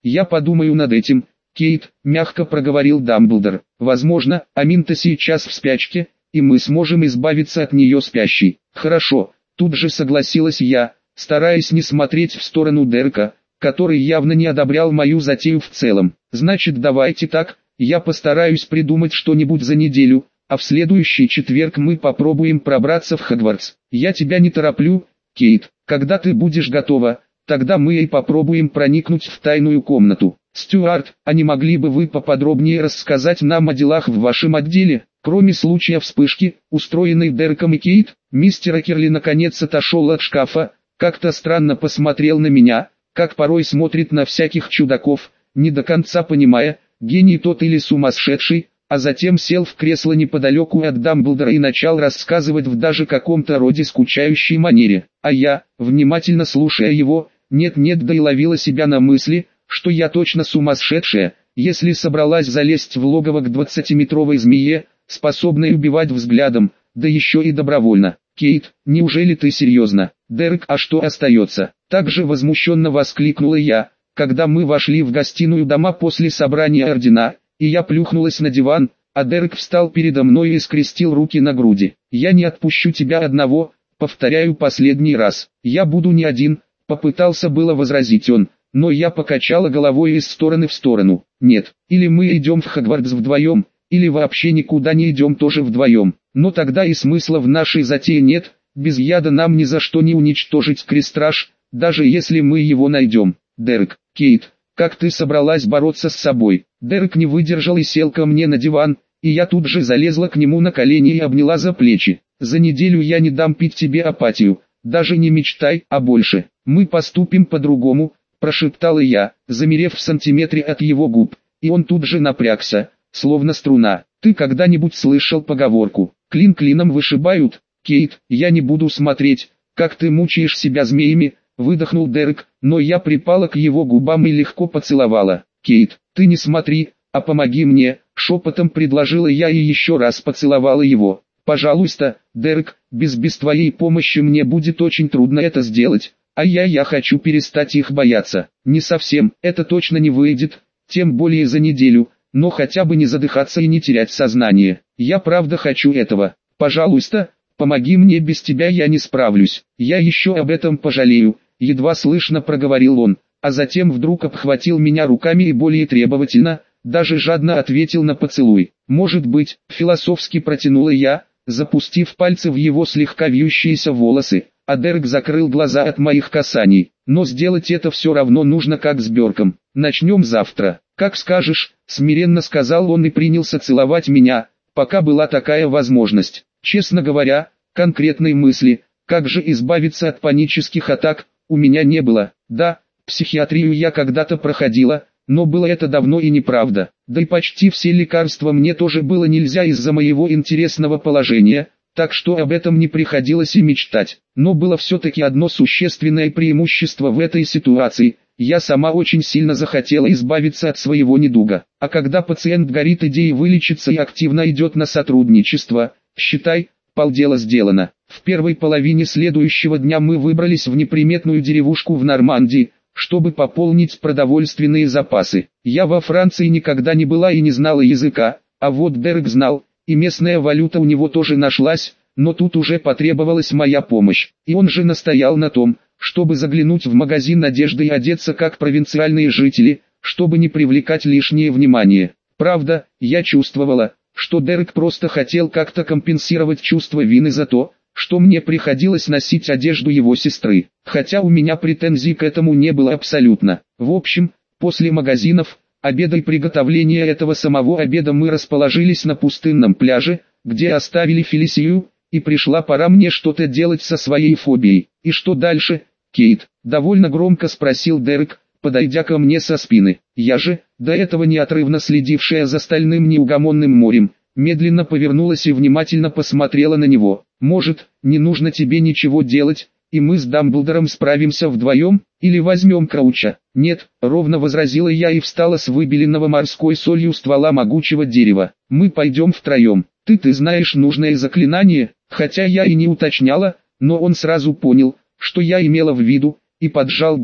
Я подумаю над этим, Кейт, мягко проговорил Дамблдор. Возможно, Аминта сейчас в спячке, и мы сможем избавиться от нее спящей. Хорошо, тут же согласилась я, стараясь не смотреть в сторону Дерека, который явно не одобрял мою затею в целом. Значит, давайте так, я постараюсь придумать что-нибудь за неделю, а в следующий четверг мы попробуем пробраться в Хогвартс. Я тебя не тороплю, Кейт, когда ты будешь готова, тогда мы и попробуем проникнуть в тайную комнату. Стюарт, а не могли бы вы поподробнее рассказать нам о делах в вашем отделе? Кроме случая вспышки, устроенной Дереком и Кейт, мистер Акерли наконец отошел от шкафа, как-то странно посмотрел на меня, как порой смотрит на всяких чудаков, не до конца понимая, гений тот или сумасшедший, а затем сел в кресло неподалеку от Дамблдора и начал рассказывать в даже каком-то роде скучающей манере. А я, внимательно слушая его, нет-нет да и ловила себя на мысли, что я точно сумасшедшая, если собралась залезть в логово к 20-метровой змее, способной убивать взглядом, да еще и добровольно. Кейт, неужели ты серьезно? Дерек, а что остается? Также возмущенно воскликнула я, когда мы вошли в гостиную дома после собрания ордена, и я плюхнулась на диван, а Дерек встал передо мной и скрестил руки на груди. Я не отпущу тебя одного, повторяю последний раз. Я буду не один, попытался было возразить он, но я покачала головой из стороны в сторону. Нет, или мы идем в Хогвартс вдвоем, или вообще никуда не идем тоже вдвоем. Но тогда и смысла в нашей затее нет, без яда нам ни за что не уничтожить Крестраж, даже если мы его найдем. Дерек, Кейт, как ты собралась бороться с собой? Дерек не выдержал и сел ко мне на диван, и я тут же залезла к нему на колени и обняла за плечи. За неделю я не дам пить тебе апатию, даже не мечтай о больше. Мы поступим по-другому, прошептала я, замерев в сантиметре от его губ, и он тут же напрягся, словно струна. Ты когда-нибудь слышал поговорку «клин клином вышибают»? Кейт, я не буду смотреть, как ты мучаешь себя змеями, выдохнул Дерек, но я припала к его губам и легко поцеловала. Кейт, ты не смотри, а помоги мне, шепотом предложила я и еще раз поцеловала его. Пожалуйста, Дерек, без твоей помощи мне будет очень трудно это сделать, а я хочу перестать их бояться. Не совсем, это точно не выйдет, тем более за неделю, но хотя бы не задыхаться и не терять сознание. Я правда хочу этого. Пожалуйста, помоги мне, без тебя я не справлюсь. Я еще об этом пожалею, едва слышно проговорил он, а затем вдруг обхватил меня руками и более требовательно, даже жадно ответил на поцелуй. Может быть, философски протянула я, запустив пальцы в его слегка вьющиеся волосы, а Дерек закрыл глаза от моих касаний. Но сделать это все равно нужно как с Бёрком. Начнем завтра. Как скажешь, смиренно сказал он и принялся целовать меня, пока была такая возможность. Честно говоря, конкретной мысли, как же избавиться от панических атак, у меня не было. Да, психиатрию я когда-то проходила, но было это давно и неправда. Да и почти все лекарства мне тоже было нельзя из-за моего интересного положения, так что об этом не приходилось и мечтать. Но было все-таки одно существенное преимущество в этой ситуации. Я сама очень сильно захотела избавиться от своего недуга. А когда пациент горит идеей вылечиться и активно идет на сотрудничество, считай, полдела сделано. В первой половине следующего дня мы выбрались в неприметную деревушку в Нормандии, чтобы пополнить продовольственные запасы. Я во Франции никогда не была и не знала языка, а вот Дерек знал, и местная валюта у него тоже нашлась, но тут уже потребовалась моя помощь. И он же настоял на том, чтобы заглянуть в магазин одежды и одеться как провинциальные жители, чтобы не привлекать лишнее внимание. Правда, я чувствовала, что Дерек просто хотел как-то компенсировать чувство вины за то, что мне приходилось носить одежду его сестры, хотя у меня претензий к этому не было абсолютно. В общем, после магазинов, обеда и приготовления этого самого обеда мы расположились на пустынном пляже, где оставили Фелисию, и пришла пора мне что-то делать со своей фобией. И что дальше, Кейт? Довольно громко спросил Дерек, подойдя ко мне со спины. Я же, до этого неотрывно следившая за стальным неугомонным морем, медленно повернулась и внимательно посмотрела на него. Может, не нужно тебе ничего делать, и мы с Дамблдором справимся вдвоем, или возьмем Крауча? Нет, ровно возразила я и встала с выбеленного морской солью ствола могучего дерева. Мы пойдем втроем. Ты знаешь нужное заклинание, хотя я и не уточняла, но он сразу понял, что я имела в виду, и поджал губы.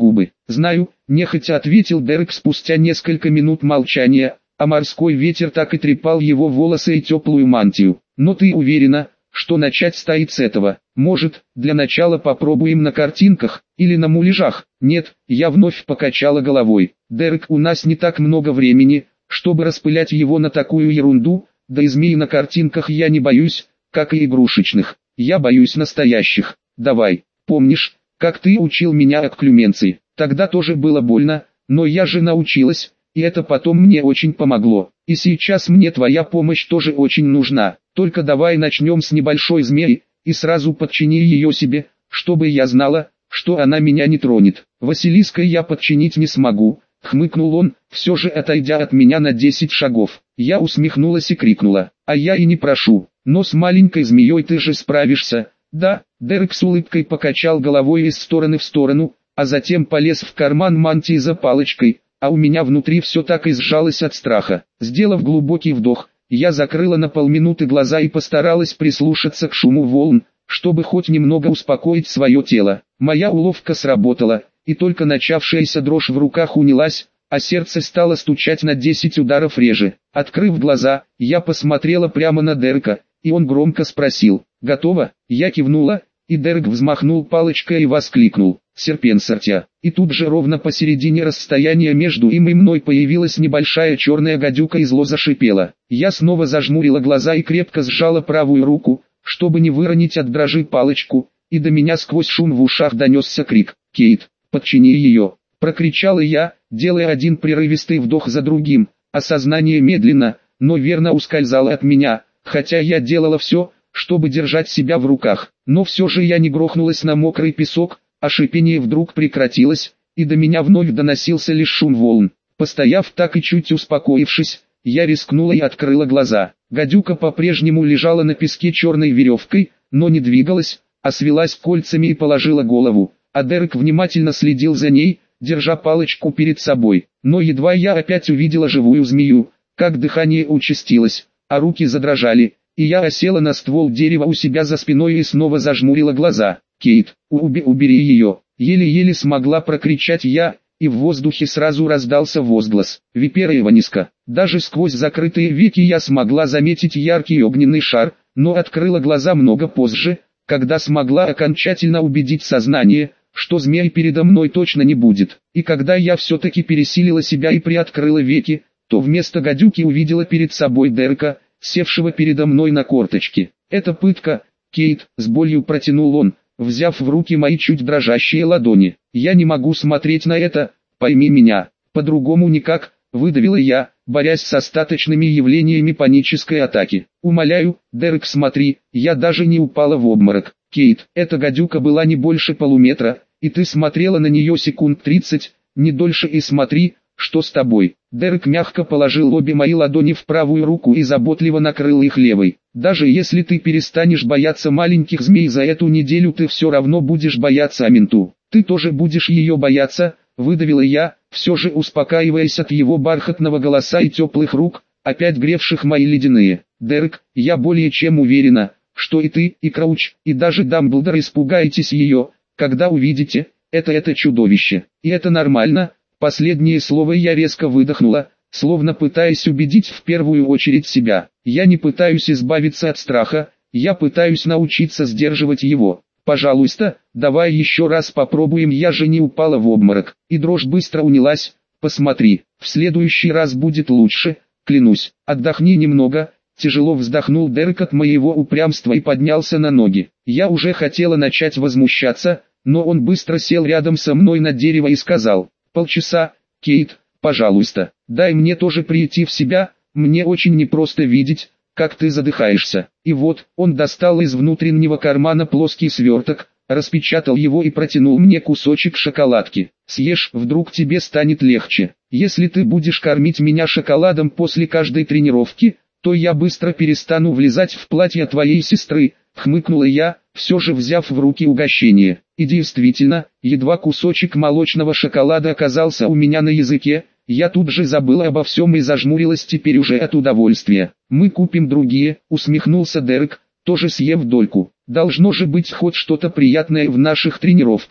Знаю, нехотя ответил Дерек спустя несколько минут молчания, а морской ветер так и трепал его волосы и теплую мантию. Но ты уверена, что начать стоит с этого? Может, для начала попробуем на картинках, или на муляжах? Нет, я вновь покачала головой. Дерек, у нас не так много времени, чтобы распылять его на такую ерунду, да и змей на картинках я не боюсь, как и игрушечных. Я боюсь настоящих. Давай, помнишь, как ты учил меня окклюменции? Тогда тоже было больно, но я же научилась, и это потом мне очень помогло. И сейчас мне твоя помощь тоже очень нужна. Только давай начнем с небольшой змеи, и сразу подчини ее себе, чтобы я знала, что она меня не тронет. Василиска я подчинить не смогу, хмыкнул он, все же отойдя от меня на 10 шагов. Я усмехнулась и крикнула, а я и не прошу, но с маленькой змеей ты же справишься. Да, Дерек с улыбкой покачал головой из стороны в сторону, а затем полез в карман мантии за палочкой, а у меня внутри все так и сжалось от страха. Сделав глубокий вдох, я закрыла на полминуты глаза и постаралась прислушаться к шуму волн, чтобы хоть немного успокоить свое тело. Моя уловка сработала, и только начавшаяся дрожь в руках унялась, а сердце стало стучать на 10 ударов реже. Открыв глаза, я посмотрела прямо на Дерека, и он громко спросил: «Готово?» Я кивнула, и Дерек взмахнул палочкой и воскликнул: «Серпенсортя!» И тут же ровно посередине расстояния между им и мной появилась небольшая черная гадюка и зло зашипела. Я снова зажмурила глаза и крепко сжала правую руку, чтобы не выронить от дрожи палочку, и до меня сквозь шум в ушах донесся крик: «Кейт, подчини ее!» Прокричала я, делая один прерывистый вдох за другим, а сознание медленно, но верно ускользало от меня, хотя я делала все, чтобы держать себя в руках. Но все же я не грохнулась на мокрый песок, а шипение вдруг прекратилось, и до меня вновь доносился лишь шум волн. Постояв так и чуть успокоившись, я рискнула и открыла глаза. Гадюка по-прежнему лежала на песке черной веревкой, но не двигалась, а свелась кольцами и положила голову, а Дерек внимательно следил за ней, держа палочку перед собой. Но едва я опять увидела живую змею, как дыхание участилось, а руки задрожали, и я осела на ствол дерева у себя за спиной и снова зажмурила глаза. «Кейт, убери ее!» Еле-еле смогла прокричать я, и в воздухе сразу раздался возглас: «Випера Иваниска!» Даже сквозь закрытые веки я смогла заметить яркий огненный шар, но открыла глаза много позже, когда смогла окончательно убедить сознание, что змей передо мной точно не будет. И когда я все-таки пересилила себя и приоткрыла веки, то вместо гадюки увидела перед собой Дерека, севшего передо мной на корточки. «Это пытка, Кейт», — с болью протянул он, взяв в руки мои чуть дрожащие ладони. «Я не могу смотреть на это, пойми меня, по-другому никак», — выдавила я, борясь с остаточными явлениями панической атаки. «Умоляю, Дерек, смотри, я даже не упала в обморок. Кейт, эта гадюка была не больше полуметра, и ты смотрела на нее секунд 30, не дольше, и смотри, что с тобой». Дерек мягко положил обе мои ладони в правую руку и заботливо накрыл их левой. «Даже если ты перестанешь бояться маленьких змей за эту неделю, ты все равно будешь бояться Аминту. Ты тоже будешь ее бояться», — выдавила я, все же успокаиваясь от его бархатного голоса и теплых рук, опять гревших мои ледяные. «Дерек, я более чем уверена, что и ты, и Крауч, и даже Дамблдор испугаетесь ее, когда увидите это чудовище. И это нормально». Последнее слово я резко выдохнула, словно пытаясь убедить в первую очередь себя. Я не пытаюсь избавиться от страха, я пытаюсь научиться сдерживать его. «Пожалуйста, давай еще раз попробуем». Я же не упала в обморок, и дрожь быстро унялась. «Посмотри, в следующий раз будет лучше, клянусь. Отдохни немного». Тяжело вздохнул Дерек от моего упрямства и поднялся на ноги. Я уже хотела начать возмущаться, но он быстро сел рядом со мной на дерево и сказал: «Полчаса, Кейт, пожалуйста, дай мне тоже прийти в себя, мне очень непросто видеть, как ты задыхаешься». И вот, он достал из внутреннего кармана плоский сверток, распечатал его и протянул мне кусочек шоколадки. «Съешь, вдруг тебе станет легче. Если ты будешь кормить меня шоколадом после каждой тренировки, то я быстро перестану влезать в платье твоей сестры», — хмыкнула я, все же взяв в руки угощение. И действительно, едва кусочек молочного шоколада оказался у меня на языке, я тут же забыла обо всем и зажмурилась теперь уже от удовольствия. «Мы купим другие», — усмехнулся Дерек, тоже съев дольку. «Должно же быть хоть что-то приятное в наших тренировках»,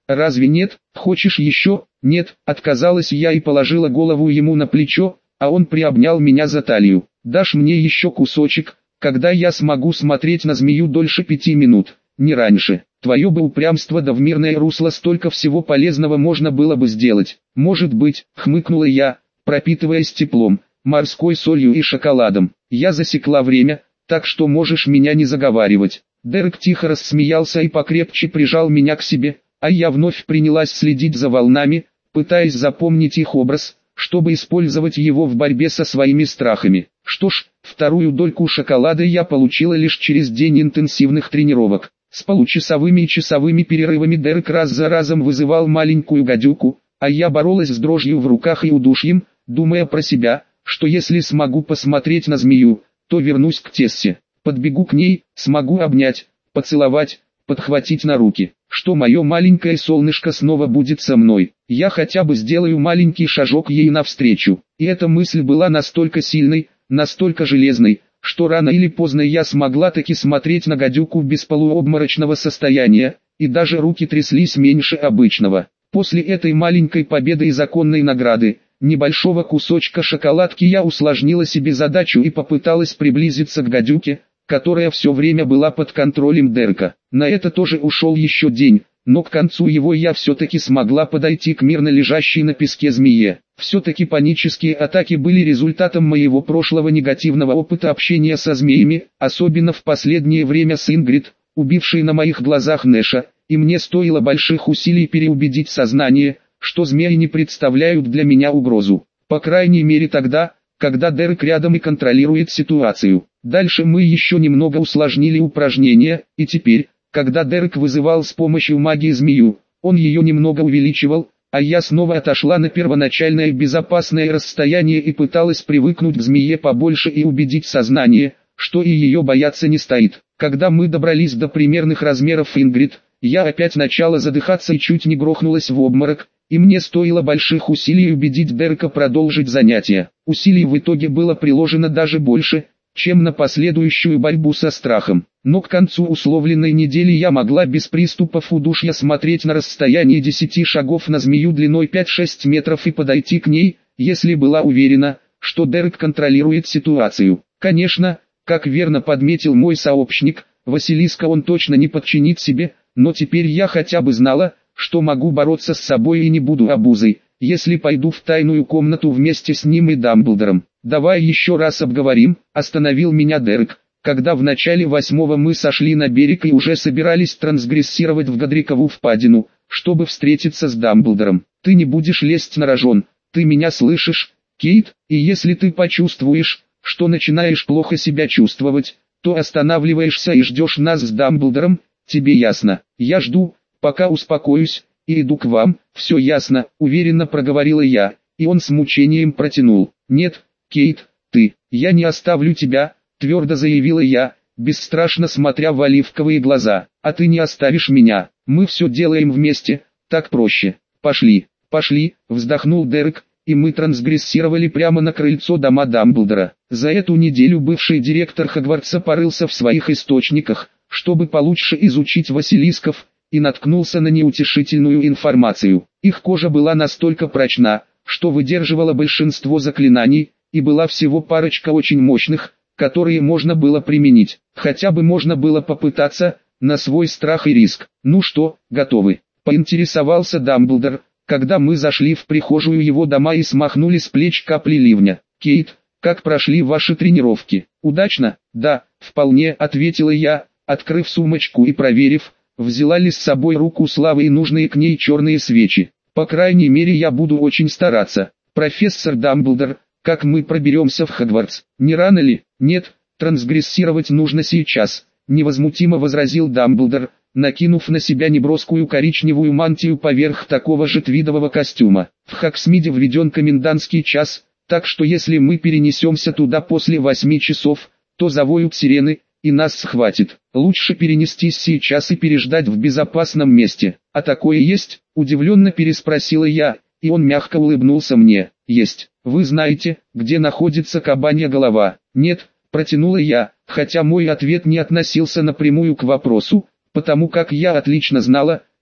Разве нет? Хочешь еще? Нет, отказалась я и положила голову ему на плечо, а он приобнял меня за талию. Дашь мне еще кусочек, когда я смогу смотреть на змею дольше 5 минут, не раньше. Твое бы упрямство да в мирное русло столько всего полезного можно было бы сделать. Может быть, хмыкнула я, пропитываясь теплом, морской солью и шоколадом. Я засекла время, так что можешь меня не заговаривать. Дерек тихо рассмеялся и покрепче прижал меня к себе, а я вновь принялась следить за волнами, пытаясь запомнить их образ, чтобы использовать его в борьбе со своими страхами. Что ж, вторую дольку шоколада я получила лишь через день интенсивных тренировок. С получасовыми и часовыми перерывами Дерек раз за разом вызывал маленькую гадюку, а я боролась с дрожью в руках и удушьем, думая про себя, что если смогу посмотреть на змею, то вернусь к Тессе, подбегу к ней, смогу обнять, поцеловать, подхватить на руки, что мое маленькое солнышко снова будет со мной. Я хотя бы сделаю маленький шажок ей навстречу. И эта мысль была настолько сильной, настолько железной, что рано или поздно я смогла таки смотреть на гадюку без полуобморочного состояния, и даже руки тряслись меньше обычного. После этой маленькой победы и законной награды, небольшого кусочка шоколадки, я усложнила себе задачу и попыталась приблизиться к гадюке, которая все время была под контролем Дерека. На это тоже ушел еще день, но к концу его я все-таки смогла подойти к мирно лежащей на песке змее. Все-таки панические атаки были результатом моего прошлого негативного опыта общения со змеями, особенно в последнее время с Ингрид, убившей на моих глазах Нэша, и мне стоило больших усилий переубедить сознание, что змеи не представляют для меня угрозу. По крайней мере тогда, когда Дерек рядом и контролирует ситуацию. Дальше мы еще немного усложнили упражнение, и теперь, когда Дерек вызывал с помощью магии змею, он ее немного увеличивал, а я снова отошла на первоначальное безопасное расстояние и пыталась привыкнуть к змее побольше и убедить сознание, что и ее бояться не стоит. Когда мы добрались до примерных размеров Ингрид, я опять начала задыхаться и чуть не грохнулась в обморок, и мне стоило больших усилий убедить Дерека продолжить занятия. Усилий в итоге было приложено даже больше, чем на последующую борьбу со страхом. Но к концу условленной недели я могла без приступов удушья смотреть на расстоянии 10 шагов на змею длиной 5-6 метров и подойти к ней, если была уверена, что Дерек контролирует ситуацию. Конечно, как верно подметил мой сообщник, Василиска он точно не подчинит себе, но теперь я хотя бы знала, что могу бороться с собой и не буду обузой, если пойду в тайную комнату вместе с ним и Дамблдором. «Давай еще раз обговорим», — остановил меня Дерек, когда в начале 8-го мы сошли на берег и уже собирались трансгрессировать в Годрикову впадину, чтобы встретиться с Дамблдором. «Ты не будешь лезть на рожон, ты меня слышишь, Кейт, и если ты почувствуешь, что начинаешь плохо себя чувствовать, то останавливаешься и ждешь нас с Дамблдором, тебе ясно?» «Я жду, пока успокоюсь, и иду к вам, все ясно», — уверенно проговорила я, и он с мучением протянул. «Нет, Кейт, я не оставлю тебя», — твердо заявила я, бесстрашно смотря в оливковые глаза. «А ты не оставишь меня, мы все делаем вместе, так проще. Пошли», — вздохнул Дерек, и мы трансгрессировали прямо на крыльцо дома Дамблдора. За эту неделю бывший директор Хогвартса порылся в своих источниках, чтобы получше изучить Василисков, и наткнулся на неутешительную информацию. Их кожа была настолько прочна, что выдерживала большинство заклинаний, и была всего парочка очень мощных, которые можно было применить. Хотя бы можно было попытаться, на свой страх и риск. «Ну что, готовы?» — поинтересовался Дамблдор, когда мы зашли в прихожую его дома и смахнули с плеч капли ливня. «Кейт, как прошли ваши тренировки? Удачно?» «Да, вполне», — ответила я, открыв сумочку и проверив, взяла ли с собой руку Славы и нужные к ней черные свечи. «По крайней мере я буду очень стараться. Профессор Дамблдор, как мы проберемся в Хогвартс? Не рано ли?» «Нет, трансгрессировать нужно сейчас», — невозмутимо возразил Дамблдор, накинув на себя неброскую коричневую мантию поверх такого же твидового костюма. «В Хоксмиде введен комендантский час, так что если мы перенесемся туда после 8 часов, то завоют сирены, и нас схватит. Лучше перенестись сейчас и переждать в безопасном месте». «А такое есть?» — удивленно переспросила я, и он мягко улыбнулся мне. «Есть. Вы знаете, где находится Кабанья голова?» «Нет», — протянула я, хотя мой ответ не относился напрямую к вопросу, потому как я отлично знала,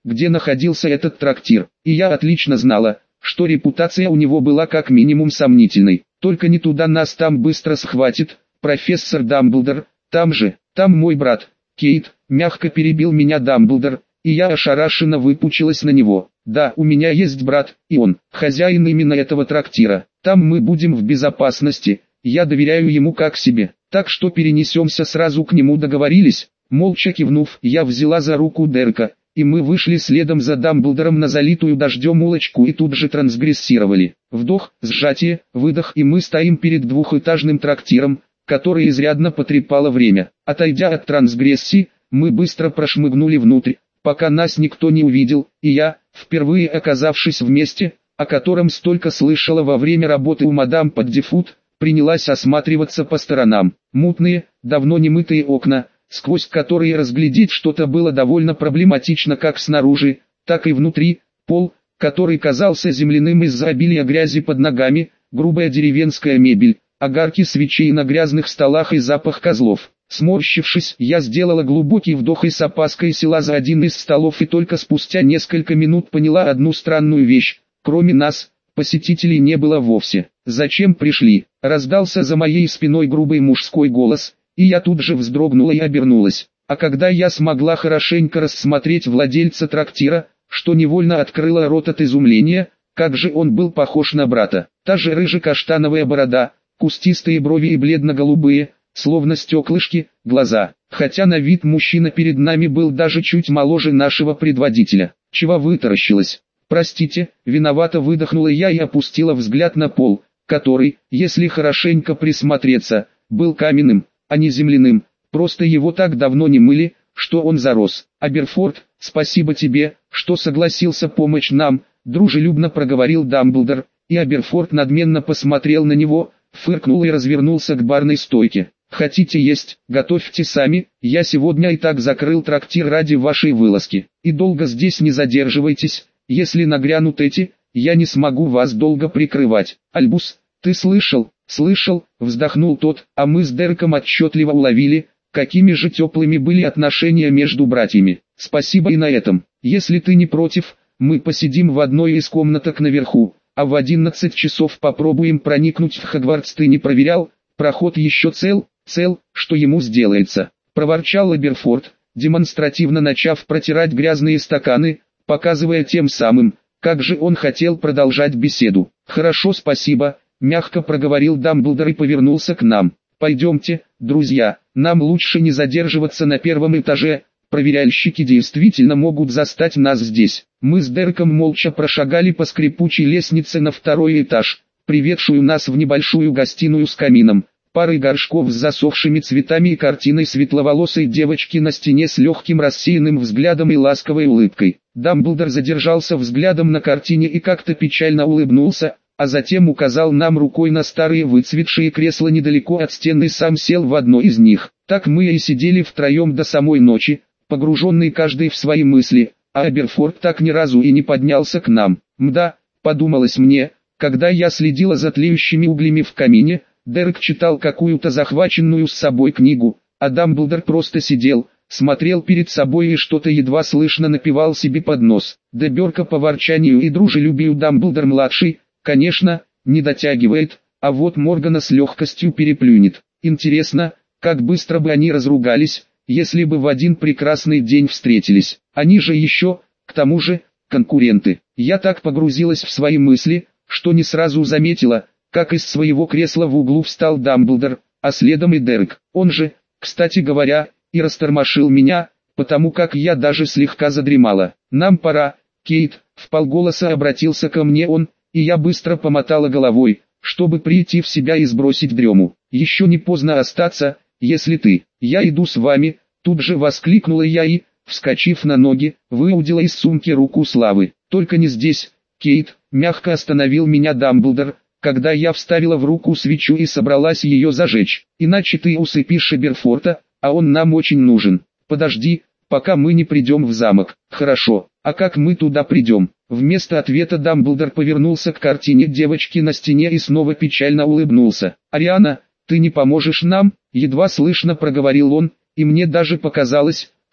где находился этот трактир, и я отлично знала, что репутация у него была как минимум сомнительной. Только не туда нас там быстро схватит, профессор Дамблдор, там мой брат, Кейт, мягко перебил меня Дамблдор, и я ошарашенно выпучилась на него. Да, у меня есть брат, и он, хозяин именно этого трактира. Там мы будем в безопасности, я доверяю ему как себе. Так что перенесемся сразу к нему, договорились? Молча кивнув, я взяла за руку Дерека, и мы вышли следом за Дамблдором на залитую дождем улочку и тут же трансгрессировали. Вдох, сжатие, выдох, и мы стоим перед двухэтажным трактиром, который изрядно потрепало время. Отойдя от трансгрессии, мы быстро прошмыгнули внутрь, пока нас никто не увидел, и я, впервые оказавшись в месте, о котором столько слышала во время работы у мадам Паддифуд, принялась осматриваться по сторонам. Мутные, давно не мытые окна, сквозь которые разглядеть что-то было довольно проблематично как снаружи, так и внутри, пол, который казался земляным из-за обилия грязи под ногами, грубая деревенская мебель, огарки свечей на грязных столах и запах козлов. Сморщившись, я сделала глубокий вдох и с опаской села за один из столов и только спустя несколько минут поняла одну странную вещь. Кроме нас, посетителей не было вовсе. «Зачем пришли?» — раздался за моей спиной грубый мужской голос, и я тут же вздрогнула и обернулась. А когда я смогла хорошенько рассмотреть владельца трактира, что невольно открыла рот от изумления, как же он был похож на брата. Та же рыже-каштановая борода, кустистые брови и бледно-голубые, словно стеклышки, глаза. Хотя на вид мужчина перед нами был даже чуть моложе нашего предводителя. Чего вытаращилась? «Простите», виновато выдохнула я и опустила взгляд на пол, который, если хорошенько присмотреться, был каменным, а не земляным, просто его так давно не мыли, что он зарос. «Аберфорд, спасибо тебе, что согласился помочь нам», дружелюбно проговорил Дамблдор, и Аберфорд надменно посмотрел на него, фыркнул и развернулся к барной стойке. «Хотите есть, готовьте сами, я сегодня и так закрыл трактир ради вашей вылазки, и долго здесь не задерживайтесь, если нагрянут эти, я не смогу вас долго прикрывать». «Альбус, ты слышал?» «Слышал», вздохнул тот, а мы с Дереком отчетливо уловили, какими же теплыми были отношения между братьями. «Спасибо и на этом. Если ты не против, мы посидим в одной из комнаток наверху, а в 11 часов попробуем проникнуть в Хогвартс. Ты не проверял, проход еще цел, что ему сделается?» Проворчал Аберфорд, демонстративно начав протирать грязные стаканы, показывая тем самым, как же он хотел продолжать беседу. «Хорошо, спасибо», мягко проговорил Дамблдор и повернулся к нам. «Пойдемте, друзья, нам лучше не задерживаться на первом этаже, проверяльщики действительно могут застать нас здесь». Мы с Дереком молча прошагали по скрипучей лестнице на второй этаж, приведшую нас в небольшую гостиную с камином, парой горшков с засохшими цветами и картиной светловолосой девочки на стене с легким рассеянным взглядом и ласковой улыбкой. Дамблдор задержался взглядом на картине и как-то печально улыбнулся, а затем указал нам рукой на старые выцветшие кресла недалеко от стены и сам сел в одно из них. Так мы и сидели втроем до самой ночи, погруженные каждый в свои мысли, а Аберфорд так ни разу и не поднялся к нам. Мда, подумалось мне, когда я следила за тлеющими углями в камине, Дерек читал какую-то захваченную с собой книгу, а Дамблдор просто сидел, смотрел перед собой и что-то едва слышно напевал себе под нос. До Бёрка по ворчанию и дружелюбию Дамблдор-младший, конечно, не дотягивает, а вот Моргана с легкостью переплюнет. Интересно, как быстро бы они разругались, если бы в один прекрасный день встретились. Они же еще, к тому же, конкуренты. Я так погрузилась в свои мысли, что не сразу заметила, как из своего кресла в углу встал Дамблдор, а следом и Дерек. Он же, кстати говоря, и растормошил меня, потому как я даже слегка задремала. «Нам пора, Кейт», вполголоса обратился ко мне он, и я быстро помотала головой, чтобы прийти в себя и сбросить дрему. «Еще не поздно остаться, если ты». «Я иду с вами», тут же воскликнула я и, вскочив на ноги, выудила из сумки руку Славы. «Только не здесь, Кейт», мягко остановил меня Дамблдор, когда я вставила в руку свечу и собралась ее зажечь. «Иначе ты усыпишь Аберфорда, а он нам очень нужен. Подожди, пока мы не придем в замок». «Хорошо, а как мы туда придем?» Вместо ответа Дамблдор повернулся к картине девочки на стене и снова печально улыбнулся. «Ариана, ты не поможешь нам?» Едва слышно проговорил он, и мне даже показалось,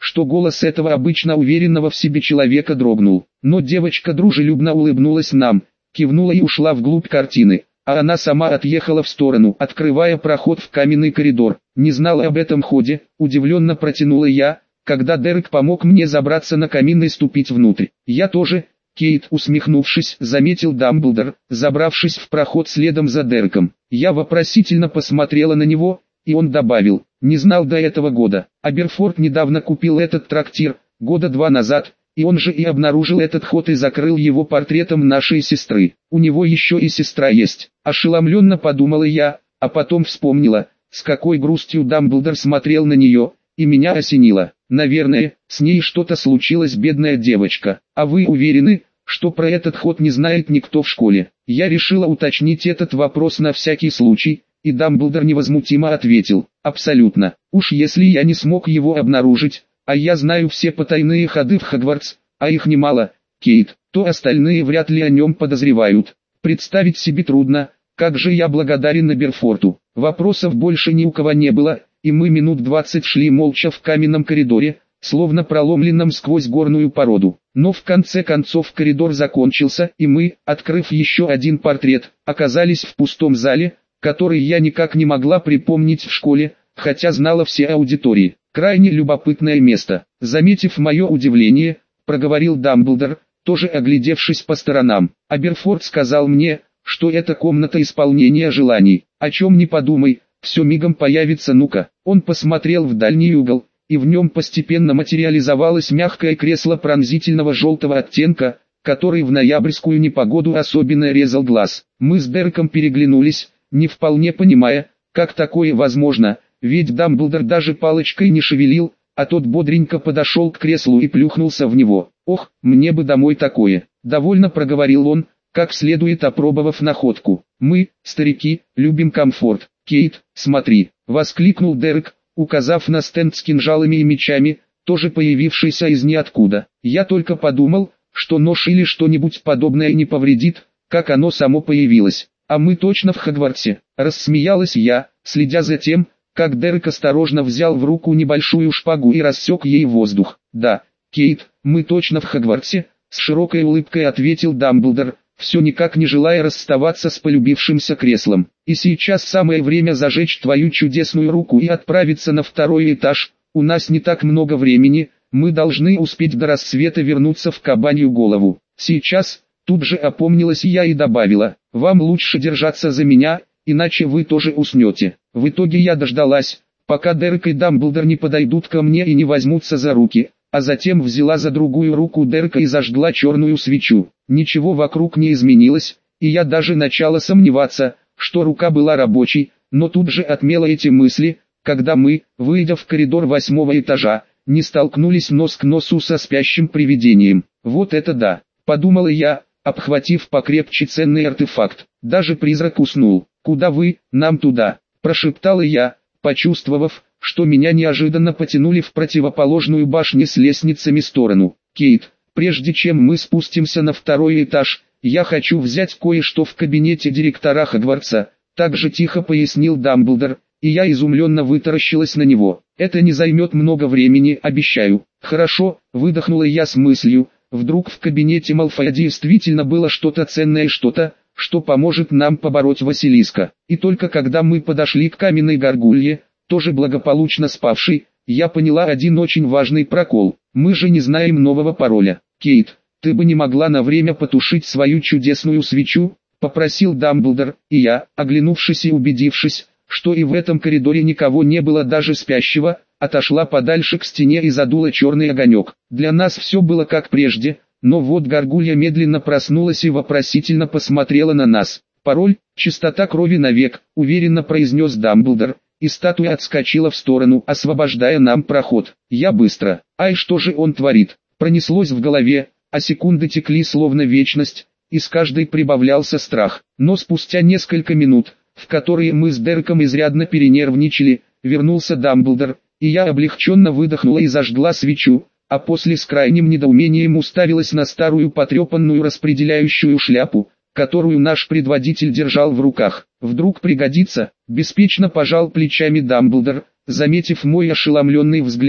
что голос этого обычно уверенного в себе человека дрогнул. Но девочка дружелюбно улыбнулась нам, кивнула и ушла вглубь картины, а она сама отъехала в сторону, открывая проход в каменный коридор. Не знала об этом ходе, удивленно протянула я, когда Дерек помог мне забраться на камин и ступить внутрь. Я тоже, Кейт, усмехнувшись, заметил Дамблдор, забравшись в проход следом за Дереком. Я вопросительно посмотрела на него, и он добавил: не знал до этого года. Аберфорд недавно купил этот трактир, года 2 назад, и он же и обнаружил этот ход и закрыл его портретом нашей сестры. У него еще и сестра есть. Ошеломленно подумала я, а потом вспомнила, с какой грустью Дамблдор смотрел на нее, и меня осенило. Наверное, с ней что-то случилось, бедная девочка. А вы уверены, что про этот ход не знает никто в школе? Я решила уточнить этот вопрос на всякий случай, и Дамблдор невозмутимо ответил: абсолютно. Уж если я не смог его обнаружить, а я знаю все потайные ходы в Хогвартс, а их немало, Кейт, то остальные вряд ли о нем подозревают. Представить себе трудно, как же я благодарен Аберфорту. Вопросов больше ни у кого не было, и мы минут 20 шли молча в каменном коридоре, словно проломленном сквозь горную породу. Но в конце концов коридор закончился, и мы, открыв еще один портрет, оказались в пустом зале, который я никак не могла припомнить в школе, хотя знала все аудитории. Крайне любопытное место. Заметив мое удивление, проговорил Дамблдор, тоже оглядевшись по сторонам. Аберфорд сказал мне, что это комната исполнения желаний. О чем не подумай, все мигом появится. Ну-ка. Он посмотрел в дальний угол, и в нем постепенно материализовалось мягкое кресло пронзительного желтого оттенка, который в ноябрьскую непогоду особенно резал глаз. Мы с Дереком переглянулись, не вполне понимая, как такое возможно, ведь Дамблдор даже палочкой не шевелил, а тот бодренько подошел к креслу и плюхнулся в него. «Ох, мне бы домой такое!» — довольно проговорил он, как следует опробовав находку. «Мы, старики, любим комфорт. Кейт, смотри!» — воскликнул Дерек, указав на стенд с кинжалами и мечами, тоже появившийся из ниоткуда. Я только подумал, что нож или что-нибудь подобное не повредит, как оно само появилось. «А мы точно в Хогвартсе», — рассмеялась я, следя за тем, как Дерек осторожно взял в руку небольшую шпагу и рассек ей воздух. «Да, Кейт, мы точно в Хогвартсе», — с широкой улыбкой ответил Дамблдор, все никак не желая расставаться с полюбившимся креслом. «И сейчас самое время зажечь твою чудесную руку и отправиться на 2-й этаж. У нас не так много времени, мы должны успеть до рассвета вернуться в Кабанью голову. Сейчас...» Тут же опомнилась я и добавила: «Вам лучше держаться за меня, иначе вы тоже уснете». В итоге я дождалась, пока Дерек и Дамблдор не подойдут ко мне и не возьмутся за руки, а затем взяла за другую руку Дерека и зажгла черную свечу. Ничего вокруг не изменилось, и я даже начала сомневаться, что рука была рабочей, но тут же отмела эти мысли, когда мы, выйдя в коридор 8-го этажа, не столкнулись нос к носу со спящим привидением. «Вот это да», — подумала я, обхватив покрепче ценный артефакт. «Даже призрак уснул». «Куда вы? Нам туда», — прошептала я, почувствовав, что меня неожиданно потянули в противоположную башню с лестницами сторону. «Кейт, прежде чем мы спустимся на 2-й этаж, я хочу взять кое-что в кабинете директора Хогвартса», — так же тихо пояснил Дамблдор, и я изумленно вытаращилась на него. «Это не займет много времени, обещаю». «Хорошо», — выдохнула я с мыслью. Вдруг в кабинете Малфоя действительно было что-то ценное, что-то, что поможет нам побороть Василиска. И только когда мы подошли к каменной горгулье, тоже благополучно спавшей, я поняла один очень важный прокол. Мы же не знаем нового пароля. «Кейт, ты бы не могла на время потушить свою чудесную свечу?» — попросил Дамблдор, и я, оглянувшись и убедившись, что и в этом коридоре никого не было, даже спящего, отошла подальше к стене и задула черный огонек. Для нас все было как прежде, но вот горгулья медленно проснулась и вопросительно посмотрела на нас. «Пароль, чистота крови навек», — уверенно произнес Дамблдор, и статуя отскочила в сторону, освобождая нам проход. Я быстро. «Ай, что же он творит?» Пронеслось в голове, а секунды текли словно вечность, и с каждой прибавлялся страх. Но спустя несколько минут, в которые мы с Дереком изрядно перенервничали, вернулся Дамблдор, и я облегченно выдохнула и зажгла свечу, а после с крайним недоумением уставилась на старую потрепанную распределяющую шляпу, которую наш предводитель держал в руках. «Вдруг пригодится», — беспечно пожал плечами Дамблдор, заметив мой ошеломленный взгляд,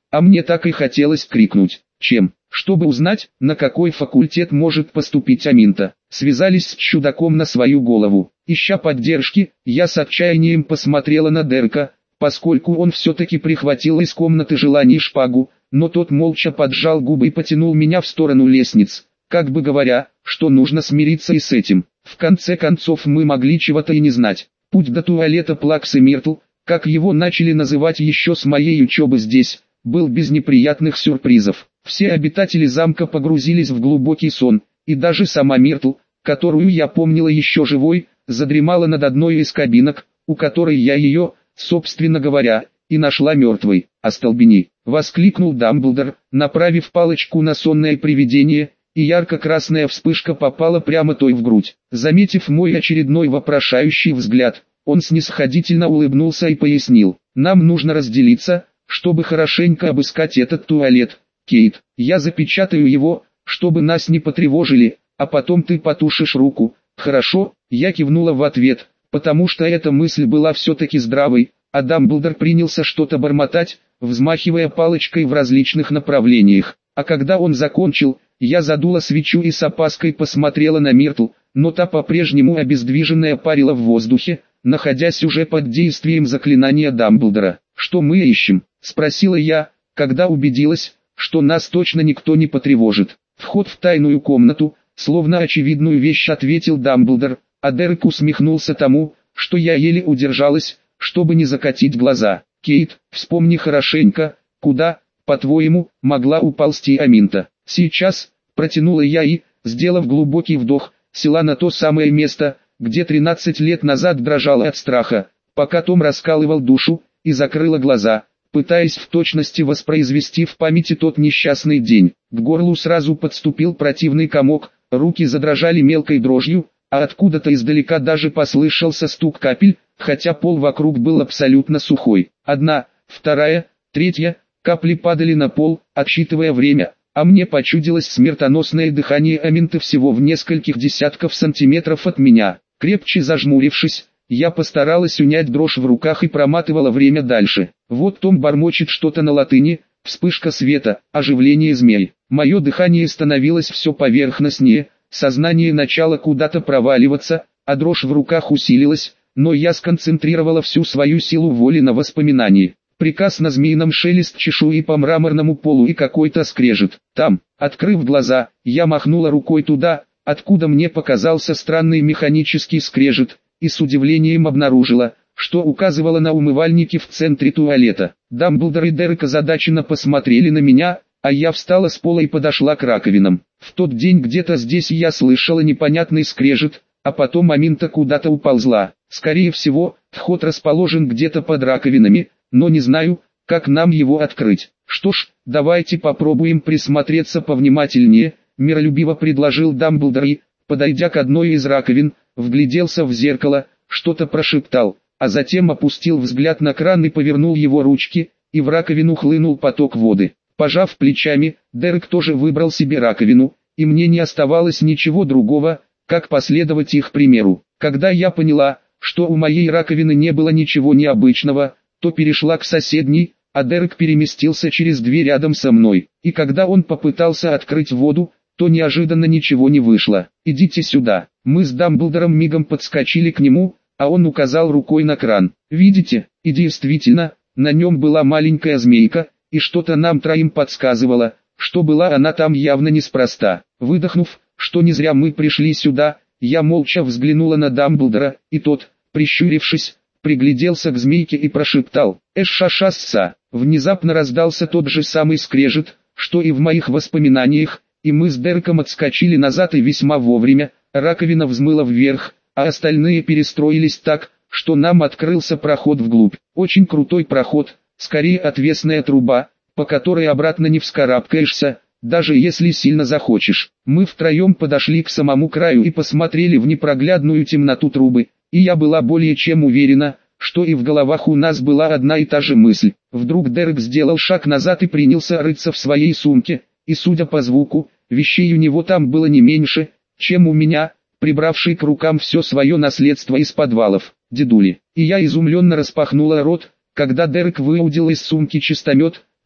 А мне так и хотелось крикнуть. Чем? Чтобы узнать, на какой факультет может поступить Аминта. Связались с чудаком на свою голову. Ища поддержки, я с отчаянием посмотрела на Дерека, поскольку он все-таки прихватил из комнаты желаний шпагу, но тот молча поджал губы и потянул меня в сторону лестниц, как бы говоря, что нужно смириться и с этим. В конце концов мы могли чего-то и не знать. Путь до туалета Плакс и Миртл, как его начали называть еще с моей учебы здесь, был без неприятных сюрпризов. Все обитатели замка погрузились в глубокий сон, и даже сама Миртл, которую я помнила еще живой, задремала над одной из кабинок, у которой я ее, собственно говоря, и нашла мертвой. «Остолбени!» — воскликнул Дамблдор, направив палочку на сонное привидение, и ярко-красная вспышка попала прямо той в грудь. Заметив мой очередной вопрошающий взгляд, он снисходительно улыбнулся и пояснил: «Нам нужно разделиться, чтобы хорошенько обыскать этот туалет, Кейт. Я запечатаю его, чтобы нас не потревожили, а потом ты потушишь руку, хорошо?» Я кивнула в ответ, потому что эта мысль была все-таки здравой, а Дамблдор принялся что-то бормотать, взмахивая палочкой в различных направлениях. А когда он закончил, я задула свечу и с опаской посмотрела на Миртл, но та по-прежнему обездвиженная парила в воздухе, находясь уже под действием заклинания Дамблдора. «Что мы ищем?» — спросила я, когда убедилась, что нас точно никто не потревожит. «Вход в тайную комнату», — словно очевидную вещь ответил Дамблдор, а Дерек усмехнулся тому, что я еле удержалась, чтобы не закатить глаза. «Кейт, вспомни хорошенько, куда, по-твоему, могла уползти Аминта?» «Сейчас», — протянула я и, сделав глубокий вдох, села на то самое место, где 13 лет назад дрожала от страха, пока Том раскалывал душу, и закрыла глаза, пытаясь в точности воспроизвести в памяти тот несчастный день. К горлу сразу подступил противный комок, руки задрожали мелкой дрожью, а откуда-то издалека даже послышался стук капель, хотя пол вокруг был абсолютно сухой. Одна, вторая, третья, капли падали на пол, отсчитывая время, а мне почудилось смертоносное дыхание Аминты всего в нескольких десятков сантиметров от меня. Крепче зажмурившись, я постаралась унять дрожь в руках и проматывала время дальше. Вот Том бормочет что-то на латыни, вспышка света, оживление змей. Мое дыхание становилось все поверхностнее, сознание начало куда-то проваливаться, а дрожь в руках усилилась, но я сконцентрировала всю свою силу воли на воспоминании. Приказ на змеином, шелест чешуи по мраморному полу и какой-то скрежет. Там, открыв глаза, я махнула рукой туда, откуда мне показался странный механический скрежет, и с удивлением обнаружила, что указывало на умывальники в центре туалета. Дамблдор и Дерек озадаченно посмотрели на меня, а я встала с пола и подошла к раковинам. В тот день где-то здесь я слышала непонятный скрежет, а потом Аминта куда-то уползла. Скорее всего, вход расположен где-то под раковинами, но не знаю, как нам его открыть. Что ж, давайте попробуем присмотреться повнимательнее, миролюбиво предложил Дамблдор и, подойдя к одной из раковин, вгляделся в зеркало, что-то прошептал, а затем опустил взгляд на кран и повернул его ручки, и в раковину хлынул поток воды. Пожав плечами, Дерек тоже выбрал себе раковину, и мне не оставалось ничего другого, как последовать их примеру. Когда я поняла, что у моей раковины не было ничего необычного, то перешла к соседней, а Дерек переместился через дверь рядом со мной. И когда он попытался открыть воду, то неожиданно ничего не вышло. «Идите сюда». Мы с Дамблдором мигом подскочили к нему, а он указал рукой на кран. «Видите?» И действительно, на нем была маленькая змейка, и что-то нам троим подсказывало, что была она там явно неспроста. Выдохнув, что не зря мы пришли сюда, я молча взглянула на Дамблдора, и тот, прищурившись, пригляделся к змейке и прошептал: «Эш-ша-ша-ssa». Внезапно раздался тот же самый скрежет, что и в моих воспоминаниях, и мы с Дереком отскочили назад и весьма вовремя. Раковина взмыла вверх, а остальные перестроились так, что нам открылся проход вглубь. Очень крутой проход, скорее отвесная труба, по которой обратно не вскарабкаешься, даже если сильно захочешь. Мы втроем подошли к самому краю и посмотрели в непроглядную темноту трубы, и я была более чем уверена, что и в головах у нас была одна и та же мысль. Вдруг Дерек сделал шаг назад и принялся рыться в своей сумке, и судя по звуку, вещей у него там было не меньше, чем у меня, прибравший к рукам все свое наследство из подвалов. «Дедули!» И я изумленно распахнула рот, когда Дерек выудил из сумки чистомет,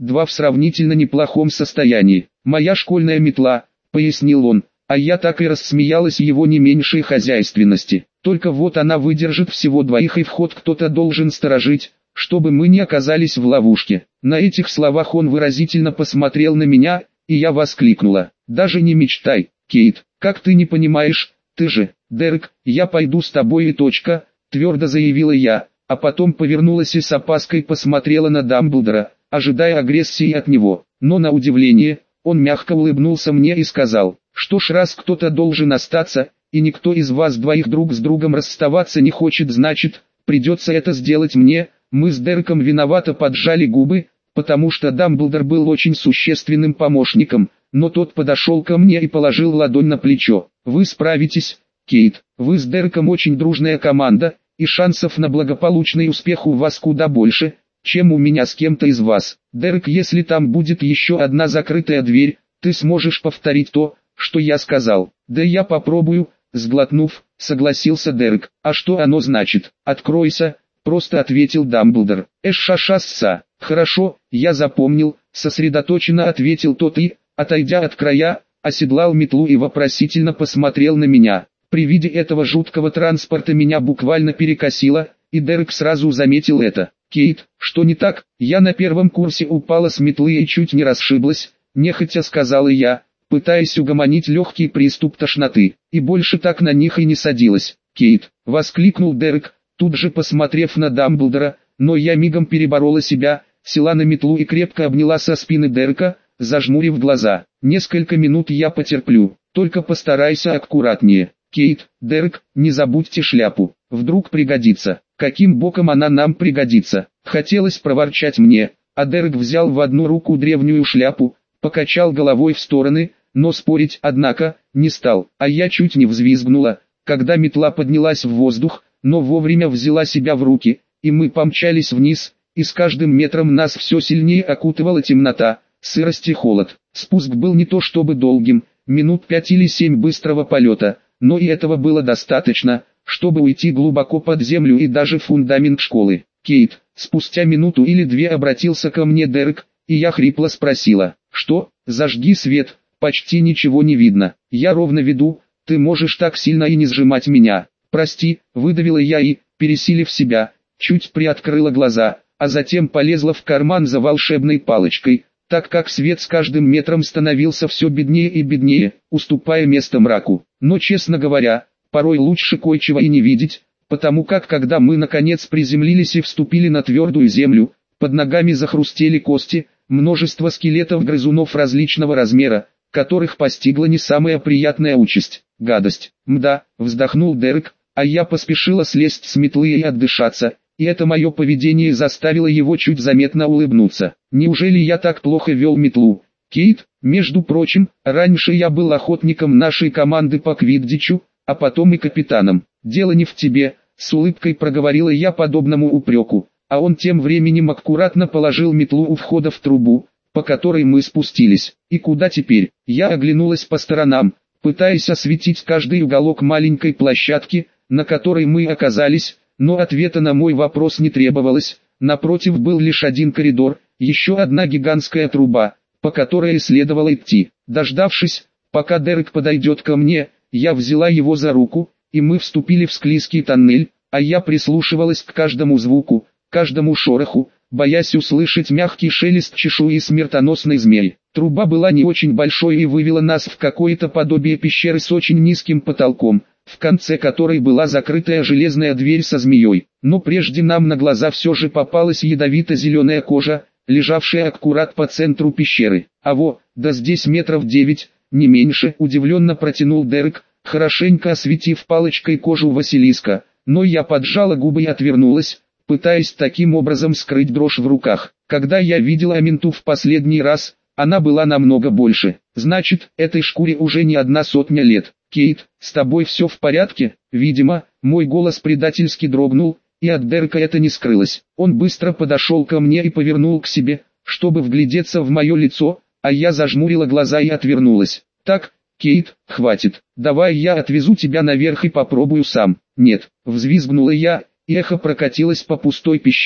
2 в сравнительно неплохом состоянии. «Моя школьная метла», — пояснил он, а я так и рассмеялась его не меньшей хозяйственности. «Только вот она выдержит всего 2, и вход кто-то должен сторожить, чтобы мы не оказались в ловушке». На этих словах он выразительно посмотрел на меня, и я воскликнула: «Даже не мечтай, Кейт, как ты не понимаешь, ты же, Дерек, я пойду с тобой и точка», твердо заявила я, а потом повернулась и с опаской посмотрела на Дамблдора, ожидая агрессии от него. Но на удивление, он мягко улыбнулся мне и сказал: «Что ж, раз кто-то должен остаться, и никто из вас двоих друг с другом расставаться не хочет, значит, придется это сделать мне». Мы с Дереком виновато поджали губы, потому что Дамблдор был очень существенным помощником, но тот подошел ко мне и положил ладонь на плечо. «Вы справитесь, Кейт, вы с Дереком очень дружная команда, и шансов на благополучный успех у вас куда больше, чем у меня с кем-то из вас. Дерек, если там будет еще одна закрытая дверь, ты сможешь повторить то, что я сказал». «Да я попробую», сглотнув, согласился Дерек. «А что оно значит?» «Откройся», просто ответил Дамблдор. «Эш-ша-ша-са». «Хорошо, я запомнил», сосредоточенно ответил тот и, отойдя от края, оседлал метлу и вопросительно посмотрел на меня. При виде этого жуткого транспорта меня буквально перекосило, и Дерек сразу заметил это. «Кейт, что не так?» «Я на первом курсе упала с метлы и чуть не расшиблась», нехотя сказала я, пытаясь угомонить легкий приступ тошноты, и больше так на них и не садилась. «Кейт!» — воскликнул Дерек, тут же посмотрев на Дамблдора, но я мигом переборола себя, села на метлу и крепко обняла со спины Дерека, зажмурив глаза. «Несколько минут я потерплю, только постарайся аккуратнее. Кейт, Дерек, не забудьте шляпу, вдруг пригодится». «Каким боком она нам пригодится?» Хотелось проворчать мне, а Дерек взял в одну руку древнюю шляпу, покачал головой в стороны, но спорить, однако, не стал, а я чуть не взвизгнула, когда метла поднялась в воздух, но вовремя взяла себя в руки, и мы помчались вниз, и с каждым метром нас все сильнее окутывала темнота, сырость и холод. Спуск был не то чтобы долгим, минут 5 или 7 быстрого полета, но и этого было достаточно, чтобы уйти глубоко под землю и даже в фундамент школы. «Кейт», спустя минуту или 2 обратился ко мне Дерек, и я хрипло спросила: «Что? Зажги свет, почти ничего не видно». «Я ровно веду, ты можешь так сильно и не сжимать меня». «Прости», выдавила я и, пересилив себя, чуть приоткрыла глаза, а затем полезла в карман за волшебной палочкой, так как свет с каждым метром становился все беднее и беднее, уступая место мраку. Но, честно говоря, порой лучше кое-чего и не видеть, потому как когда мы наконец приземлились и вступили на твердую землю, под ногами захрустели кости, множество скелетов грызунов различного размера, которых постигла не самая приятная участь. «Гадость». «Мда», вздохнул Дерек, а я поспешила слезть с метлы и отдышаться, и это мое поведение заставило его чуть заметно улыбнуться. «Неужели я так плохо вел метлу, Кейт? Между прочим, раньше я был охотником нашей команды по квиддичу, а потом и капитаном». «Дело не в тебе», с улыбкой проговорила я подобному упреку, а он тем временем аккуратно положил метлу у входа в трубу, по которой мы спустились. «И куда теперь?» Я оглянулась по сторонам, пытаясь осветить каждый уголок маленькой площадки, на которой мы оказались, но ответа на мой вопрос не требовалось. Напротив был лишь один коридор, еще одна гигантская труба, по которой следовало идти. Дождавшись, пока Дерек подойдет ко мне, я взяла его за руку, и мы вступили в склизкий тоннель, а я прислушивалась к каждому звуку, каждому шороху, боясь услышать мягкий шелест чешуи смертоносной змеи. Труба была не очень большой и вывела нас в какое-то подобие пещеры с очень низким потолком, в конце которой была закрытая железная дверь со змеей. Но прежде нам на глаза все же попалась ядовито-зеленая кожа, лежавшая аккурат по центру пещеры. Да здесь метров 9, не меньше, удивленно протянул Дерек, хорошенько осветив палочкой кожу Василиска, но я поджала губы и отвернулась, пытаясь таким образом скрыть дрожь в руках. Когда я видела Аминту в последний раз, она была намного больше. Значит, этой шкуре уже не 100 лет. «Кейт, с тобой все в порядке?» Видимо, мой голос предательски дрогнул, и от Дерека это не скрылось. Он быстро подошел ко мне и повернул к себе, чтобы вглядеться в мое лицо, а я зажмурила глаза и отвернулась. «Так, Кейт, хватит, давай я отвезу тебя наверх и попробую сам». «Нет», взвизгнула я, и эхо прокатилось по пустой пещере,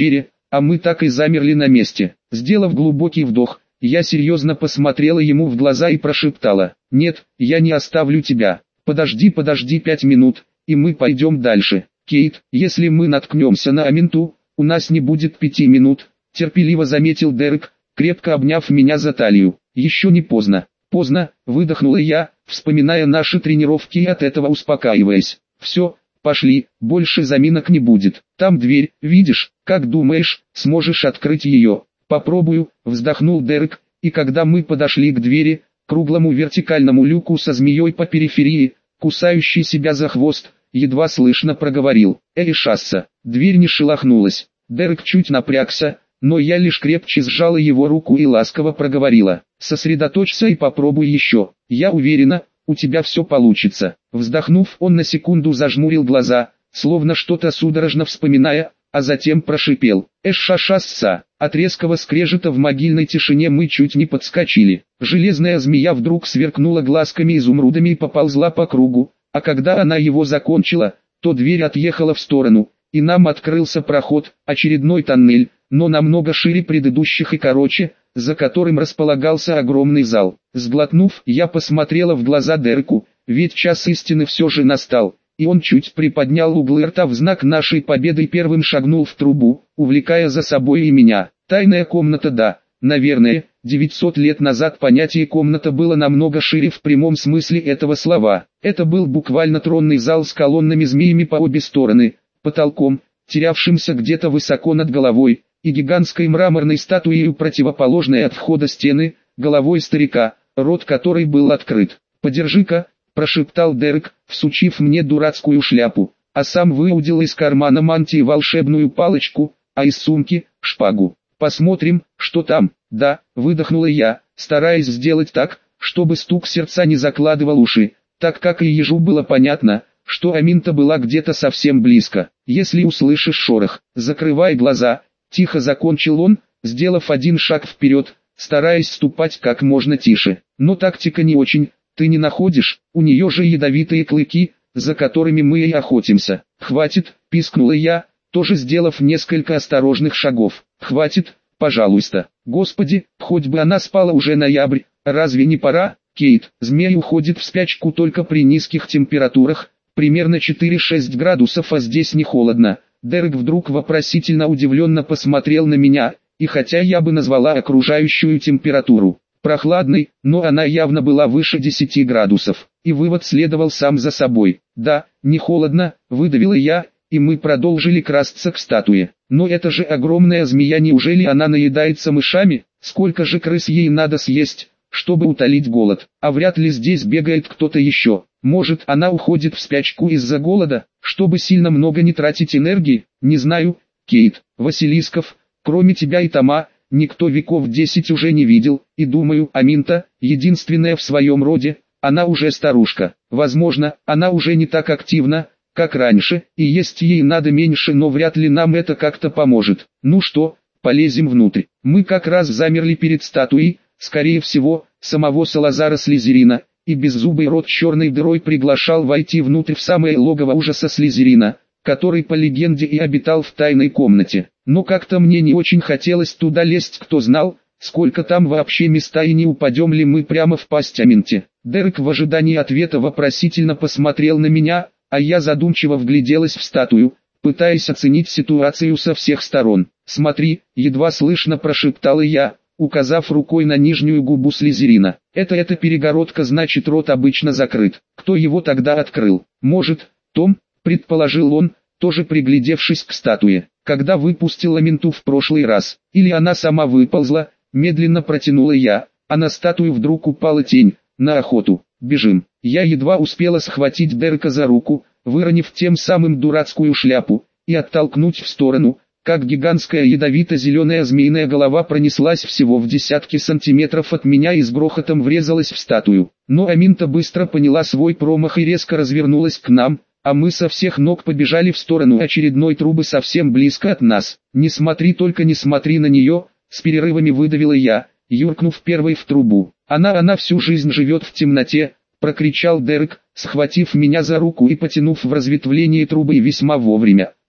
а мы так и замерли на месте. Сделав глубокий вдох, я серьезно посмотрела ему в глаза и прошептала: «Нет, я не оставлю тебя. Подожди 5 минут, и мы пойдем дальше. Кейт, если мы наткнемся на Аминту, у нас не будет 5 минут», терпеливо заметил Дерек, крепко обняв меня за талию. «Еще не поздно». «Поздно», выдохнула я, вспоминая наши тренировки и от этого успокаиваясь. «Все, пошли, больше заминок не будет. Там дверь, видишь, как думаешь, сможешь открыть ее?» «Попробую», вздохнул Дерек, и когда мы подошли к двери, круглому вертикальному люку со змеей по периферии, кусающий себя за хвост, едва слышно проговорил: «Эй, Шасса!» Дверь не шелохнулась. Дерек чуть напрягся, но я лишь крепче сжала его руку и ласково проговорила: «Сосредоточься и попробуй еще. Я уверена, у тебя все получится». Вздохнув, он на секунду зажмурил глаза, словно что-то судорожно вспоминая, а затем прошипел: «Эш-ша-шасса!» От резкого скрежета в могильной тишине мы чуть не подскочили. Железная змея вдруг сверкнула глазками-изумрудами и поползла по кругу, а когда она его закончила, то дверь отъехала в сторону, и нам открылся проход, очередной тоннель, но намного шире предыдущих и короче, за которым располагался огромный зал. Сглотнув, я посмотрела в глаза Дереку, ведь час истины все же настал, и он чуть приподнял углы рта в знак нашей победы и первым шагнул в трубу, увлекая за собой и меня. Тайная комната, да, наверное, 900 лет назад понятие комната было намного шире в прямом смысле этого слова. Это был буквально тронный зал с колоннами змеями по обе стороны, потолком, терявшимся где-то высоко над головой, и гигантской мраморной статуей у противоположной от входа стены, головой старика, рот которой был открыт. «Подержи-ка», прошептал Дерек, всучив мне дурацкую шляпу, а сам выудил из кармана мантии волшебную палочку, а из сумки – шпагу. «Посмотрим, что там». «Да», выдохнула я, стараясь сделать так, чтобы стук сердца не закладывал уши, так как и ежу было понятно, что Аминта была где-то совсем близко. «Если услышишь шорох, закрывай глаза», тихо закончил он, сделав один шаг вперед, стараясь ступать как можно тише. «Но тактика не очень, ты не находишь? У нее же ядовитые клыки, за которыми мы и охотимся». «Хватит», пискнула я, тоже сделав несколько осторожных шагов. «Хватит, пожалуйста. Господи, хоть бы она спала уже ноябрь, разве не пора?» «Кейт, змей уходит в спячку только при низких температурах, примерно 4-6 градусов, а здесь не холодно». Дерек вдруг вопросительно удивленно посмотрел на меня, и хотя я бы назвала окружающую температуру прохладной, но она явно была выше 10 градусов, и вывод следовал сам за собой. «Да, не холодно», выдавила я, и мы продолжили красться к статуе. «Но это же огромная змея, неужели она наедается мышами? Сколько же крыс ей надо съесть, чтобы утолить голод? А вряд ли здесь бегает кто-то еще. Может, она уходит в спячку из-за голода, чтобы сильно много не тратить энергии? Не знаю, Кейт. Василисков, кроме тебя и Тома, никто веков 10 уже не видел, и думаю, Аминта, единственная в своем роде, она уже старушка. Возможно, она уже не так активна, как раньше, и есть ей надо меньше, но вряд ли нам это как-то поможет. Ну что, полезем внутрь». Мы как раз замерли перед статуей, скорее всего, самого Салазара Слизерина, и беззубый рот черной дырой приглашал войти внутрь в самое логово ужаса Слизерина, который по легенде и обитал в тайной комнате. Но как-то мне не очень хотелось туда лезть, кто знал, сколько там вообще места и не упадем ли мы прямо в пасть Аминте. Дерек в ожидании ответа вопросительно посмотрел на меня, а я задумчиво вгляделась в статую, пытаясь оценить ситуацию со всех сторон. «Смотри», едва слышно прошептала я, указав рукой на нижнюю губу Слизерина. «Эта перегородка, значит, рот обычно закрыт. Кто его тогда открыл? Может, Том?» предположил он, тоже приглядевшись к статуе. «Когда выпустил Аминту в прошлый раз, или она сама выползла?» медленно протянула я, а на статую вдруг упала тень. «На охоту, бежим». Я едва успела схватить Дерека за руку, выронив тем самым дурацкую шляпу, и оттолкнуть в сторону, как гигантская ядовито-зеленая змеиная голова пронеслась всего в десятки сантиметров от меня и с грохотом врезалась в статую. Но Аминта быстро поняла свой промах и резко развернулась к нам, а мы со всех ног побежали в сторону очередной трубы совсем близко от нас. «Не смотри, только не смотри на нее», с перерывами выдавила я, юркнув первой в трубу. Она всю жизнь живет в темноте», прокричал Дерек, схватив меня за руку и потянув в разветвление трубы, и весьма вовремя.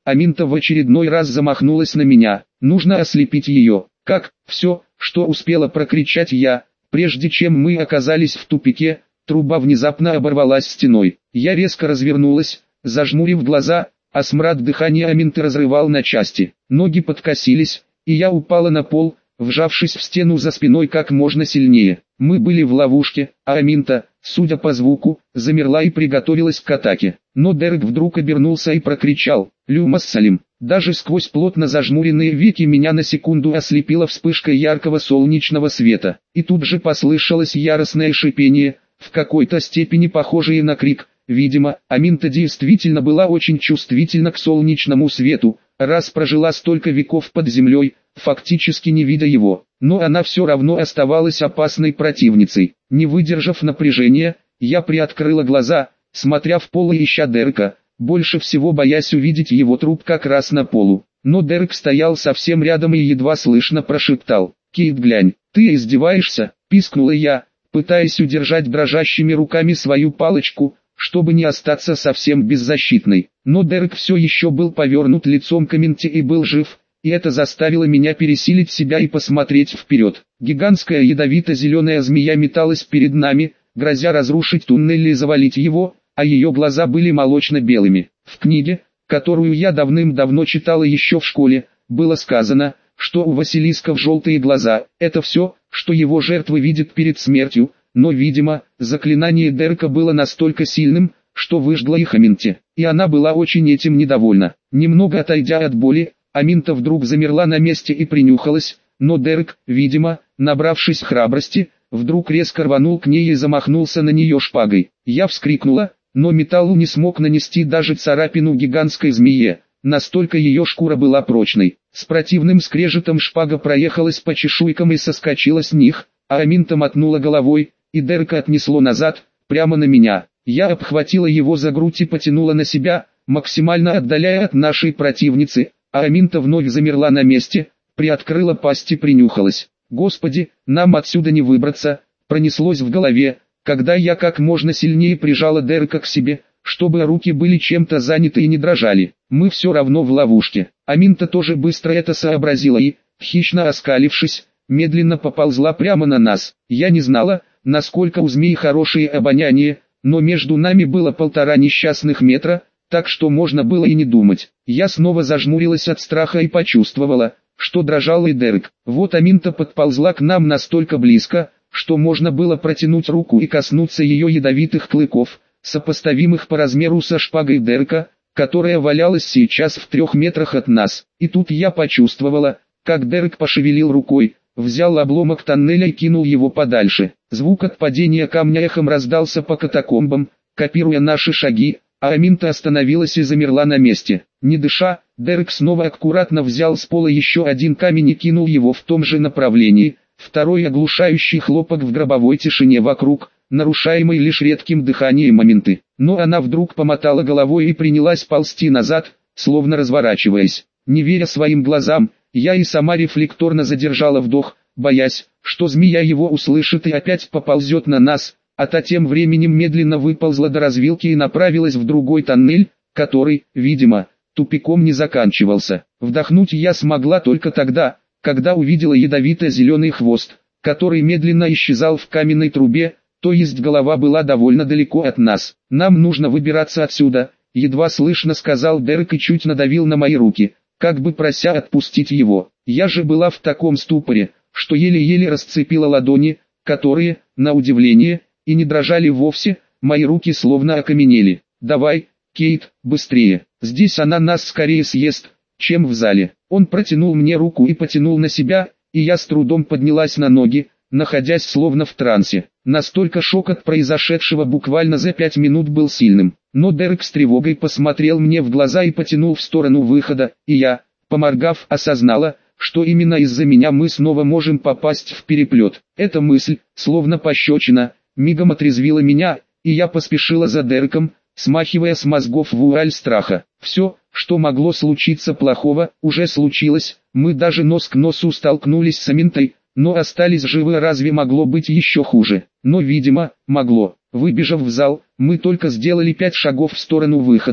Аминта в очередной раз замахнулась на меня. Нужно ослепить ее. Как? Все, что успела прокричать я, прежде чем мы оказались в тупике, труба внезапно оборвалась стеной. Я резко развернулась, зажмурив глаза, а смрад дыхания Аминты разрывал на части. Ноги подкосились, и я упала на пол, вжавшись в стену за спиной как можно сильнее. Мы были в ловушке, а Аминта, судя по звуку, замерла и приготовилась к атаке. Но Дерек вдруг обернулся и прокричал: «Люмас Салим!». Даже сквозь плотно зажмуренные веки меня на секунду ослепила вспышка яркого солнечного света. И тут же послышалось яростное шипение, в какой-то степени похожее на крик. Видимо, Аминта действительно была очень чувствительна к солнечному свету, раз прожила столько веков под землей, фактически не видя его. Но она все равно оставалась опасной противницей. Не выдержав напряжения, я приоткрыла глаза, смотря в пол и ища Дерека, больше всего боясь увидеть его труп как раз на полу. Но Дерек стоял совсем рядом и едва слышно прошептал: «Кейт, глянь, ты издеваешься?» – пискнула я, пытаясь удержать дрожащими руками свою палочку, чтобы не остаться совсем беззащитной. Но Дерек все еще был повернут лицом к Аминте и был жив, и это заставило меня пересилить себя и посмотреть вперед. Гигантская ядовито-зеленая змея металась перед нами, грозя разрушить туннель и завалить его, а ее глаза были молочно-белыми. В книге, которую я давным-давно читала еще в школе, было сказано, что у Василисков желтые глаза – это все, что его жертвы видят перед смертью, но, видимо, заклинание Дерека было настолько сильным, что выжгло их Аминте, и она была очень этим недовольна. Немного отойдя от боли, Аминта вдруг замерла на месте и принюхалась, но Дерек, видимо, набравшись храбрости, вдруг резко рванул к ней и замахнулся на нее шпагой. Я вскрикнула, но металлу не смог нанести даже царапину гигантской змее, настолько ее шкура была прочной. С противным скрежетом шпага проехалась по чешуйкам и соскочила с них, а Аминта мотнула головой, и Дерека отнесло назад, прямо на меня. Я обхватила его за грудь и потянула на себя, максимально отдаляя от нашей противницы, а Аминта вновь замерла на месте, приоткрыла пасть и принюхалась. «Господи, нам отсюда не выбраться», пронеслось в голове, когда я как можно сильнее прижала Дерека к себе, чтобы руки были чем-то заняты и не дрожали. Мы все равно в ловушке. Аминта тоже быстро это сообразила и, хищно оскалившись, медленно поползла прямо на нас. Я не знала, насколько у змей хорошее обоняние, но между нами было 1,5 несчастных метра, так что можно было и не думать. Я снова зажмурилась от страха и почувствовала, что дрожал и Дерек. Вот Аминта подползла к нам настолько близко, что можно было протянуть руку и коснуться ее ядовитых клыков, сопоставимых по размеру со шпагой Дерека, которая валялась сейчас в 3 метрах от нас. И тут я почувствовала, как Дерек пошевелил рукой, взял обломок тоннеля и кинул его подальше. Звук от падения камня эхом раздался по катакомбам, копируя наши шаги, а Аминта остановилась и замерла на месте. Не дыша, Дерек снова аккуратно взял с пола еще один камень и кинул его в том же направлении. Второй оглушающий хлопок в гробовой тишине вокруг, нарушаемый лишь редким дыханием Аминты. Но она вдруг помотала головой и принялась ползти назад, словно разворачиваясь. Не веря своим глазам, я и сама рефлекторно задержала вдох, боясь, что змея его услышит и опять поползет на нас, а та тем временем медленно выползла до развилки и направилась в другой тоннель, который, видимо, тупиком не заканчивался. Вдохнуть я смогла только тогда, когда увидела ядовито-зеленый хвост, который медленно исчезал в каменной трубе, то есть голова была довольно далеко от нас. «Нам нужно выбираться отсюда», — едва слышно сказал Дерек и чуть надавил на мои руки, как бы прося отпустить его. Я же была в таком ступоре, что еле-еле расцепила ладони, которые, на удивление, и не дрожали вовсе, мои руки словно окаменели. «Давай, Кейт, быстрее, здесь она нас скорее съест, чем в зале». Он протянул мне руку и потянул на себя, и я с трудом поднялась на ноги, находясь словно в трансе. Настолько шок от произошедшего буквально за 5 минут был сильным. Но Дерек с тревогой посмотрел мне в глаза и потянул в сторону выхода, и я, поморгав, осознала, что именно из-за меня мы снова можем попасть в переплет. Эта мысль, словно пощечина, мигом отрезвила меня, и я поспешила за Дереком, смахивая с мозгов вуаль страха. Все, что могло случиться плохого, уже случилось. Мы даже нос к носу столкнулись с Аминтой, но остались живы. Разве могло быть еще хуже? Но, видимо, могло. Выбежав в зал, мы только сделали 5 шагов в сторону выхода,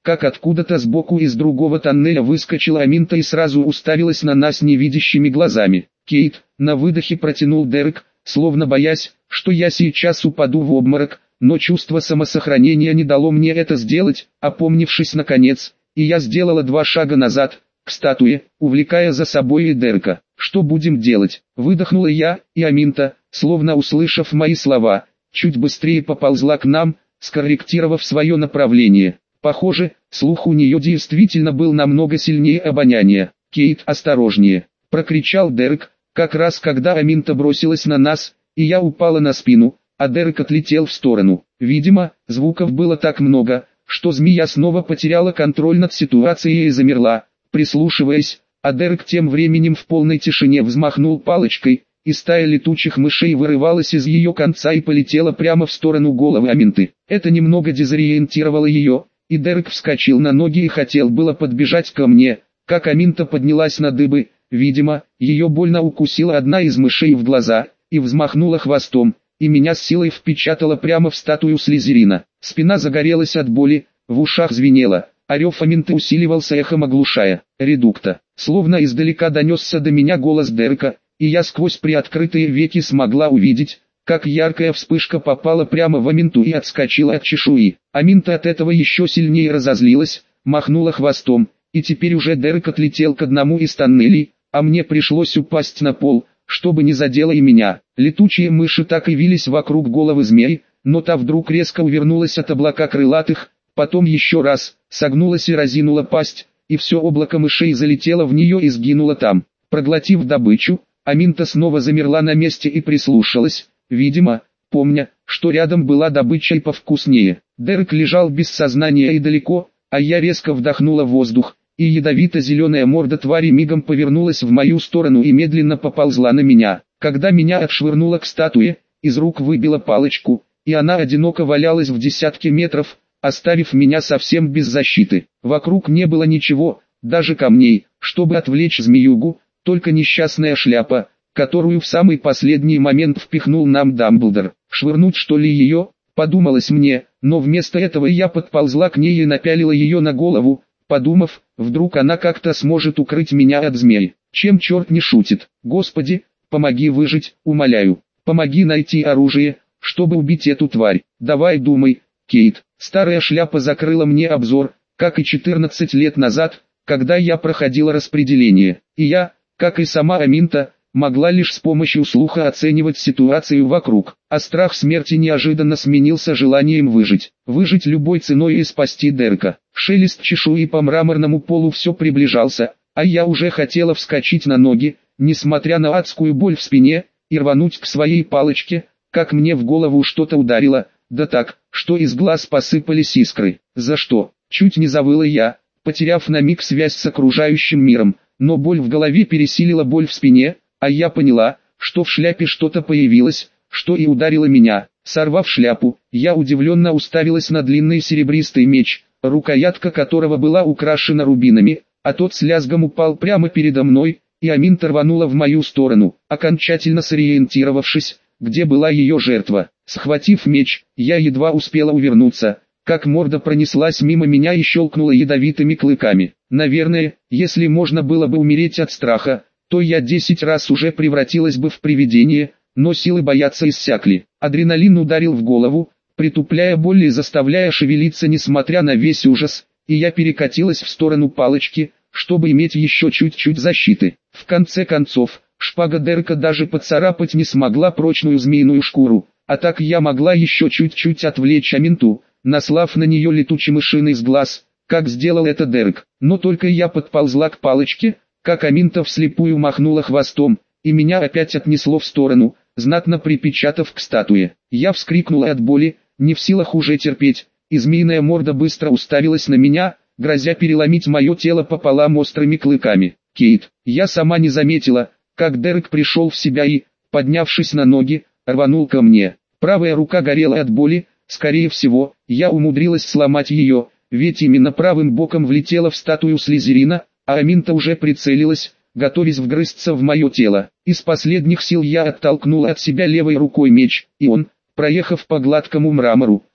как откуда-то сбоку из другого тоннеля выскочила Аминта и сразу уставилась на нас невидящими глазами. «Кейт», на выдохе протянул Дерек, словно боясь, что я сейчас упаду в обморок, но чувство самосохранения не дало мне это сделать. Опомнившись наконец, и я сделала 2 шага назад, к статуе, увлекая за собой и Дерека. «Что будем делать?» – выдохнула я, и Аминта, словно услышав мои слова, чуть быстрее поползла к нам, скорректировав свое направление. Похоже, слух у нее действительно был намного сильнее обоняния. «Кейт, осторожнее!» – прокричал Дерек, как раз когда Аминта бросилась на нас, и я упала на спину, а Дерек отлетел в сторону. Видимо, звуков было так много, что змея снова потеряла контроль над ситуацией и замерла, прислушиваясь, а Дерек тем временем в полной тишине взмахнул палочкой, и стая летучих мышей вырывалась из ее конца и полетела прямо в сторону головы Аминты. Это немного дезориентировало ее, и Дерек вскочил на ноги и хотел было подбежать ко мне, как Аминта поднялась на дыбы. Видимо, ее больно укусила одна из мышей в глаза, и взмахнула хвостом, и меня с силой впечатала прямо в статую Слизерина. Спина загорелась от боли, в ушах звенело, а рев Аминты усиливался эхом, оглушая. «Редукта!» Словно издалека донесся до меня голос Дерека, и я сквозь приоткрытые веки смогла увидеть, как яркая вспышка попала прямо в Аминту и отскочила от чешуи. Аминта от этого еще сильнее разозлилась, махнула хвостом, и теперь уже Дерек отлетел к одному из тоннелей, а мне пришлось упасть на пол, чтобы не задело и меня. Летучие мыши так и вились вокруг головы змеи, но та вдруг резко увернулась от облака крылатых, потом еще раз, согнулась и разинула пасть, и все облако мышей залетело в нее и сгинуло там. Проглотив добычу, Аминта снова замерла на месте и прислушалась, видимо, помня, что рядом была добыча и повкуснее. Дерек лежал без сознания и далеко, а я резко вдохнула воздух, и ядовито-зеленая морда твари мигом повернулась в мою сторону и медленно поползла на меня. Когда меня отшвырнуло к статуе, из рук выбила палочку, и она одиноко валялась в десятке метров, оставив меня совсем без защиты. Вокруг не было ничего, даже камней, чтобы отвлечь змеюгу, только несчастная шляпа, которую в самый последний момент впихнул нам Дамблдор. Швырнуть что ли ее, подумалось мне, но вместо этого я подползла к ней и напялила ее на голову, подумав, вдруг она как-то сможет укрыть меня от змей. Чем черт не шутит? Господи, помоги выжить, умоляю. Помоги найти оружие, чтобы убить эту тварь. Давай думай, Кейт. Старая шляпа закрыла мне обзор, как и 14 лет назад, когда я проходила распределение. И я, как и сама Аминта, могла лишь с помощью слуха оценивать ситуацию вокруг, а страх смерти неожиданно сменился желанием выжить. Выжить любой ценой и спасти Дерека. Шелест чешуи по мраморному полу все приближался, а я уже хотела вскочить на ноги, несмотря на адскую боль в спине, и рвануть к своей палочке, как мне в голову что-то ударило, да так, что из глаз посыпались искры. За что? Чуть не завыла я, потеряв на миг связь с окружающим миром, но боль в голове пересилила боль в спине, а я поняла, что в шляпе что-то появилось, что и ударило меня. Сорвав шляпу, я удивленно уставилась на длинный серебристый меч, рукоятка которого была украшена рубинами, а тот с лязгом упал прямо передо мной, и Аминта рванула в мою сторону, окончательно сориентировавшись, где была ее жертва. Схватив меч, я едва успела увернуться, как морда пронеслась мимо меня и щелкнула ядовитыми клыками. Наверное, если можно было бы умереть от страха, то я 10 раз уже превратилась бы в привидение, но силы бояться иссякли. Адреналин ударил в голову, притупляя боль и заставляя шевелиться несмотря на весь ужас, и я перекатилась в сторону палочки, чтобы иметь еще чуть-чуть защиты. В конце концов, шпага Дерека даже поцарапать не смогла прочную змеиную шкуру, а так я могла еще чуть-чуть отвлечь Аминту, наслав на нее летучий мышиный с глаз, как сделал это Дерек. Но только я подползла к палочке, как Аминта вслепую махнула хвостом, и меня опять отнесло в сторону, знатно припечатав к статуе. Я вскрикнула от боли, не в силах уже терпеть, и змеиная морда быстро уставилась на меня, грозя переломить мое тело пополам острыми клыками. Кейт, я сама не заметила, как Дерек пришел в себя и, поднявшись на ноги, рванул ко мне. Правая рука горела от боли, скорее всего, я умудрилась сломать ее, ведь именно правым боком влетела в статую Слизерина, а Аминта уже прицелилась, готовясь вгрызться в мое тело. Из последних сил я оттолкнула от себя левой рукой меч, и он, проехав по гладкому мрамору,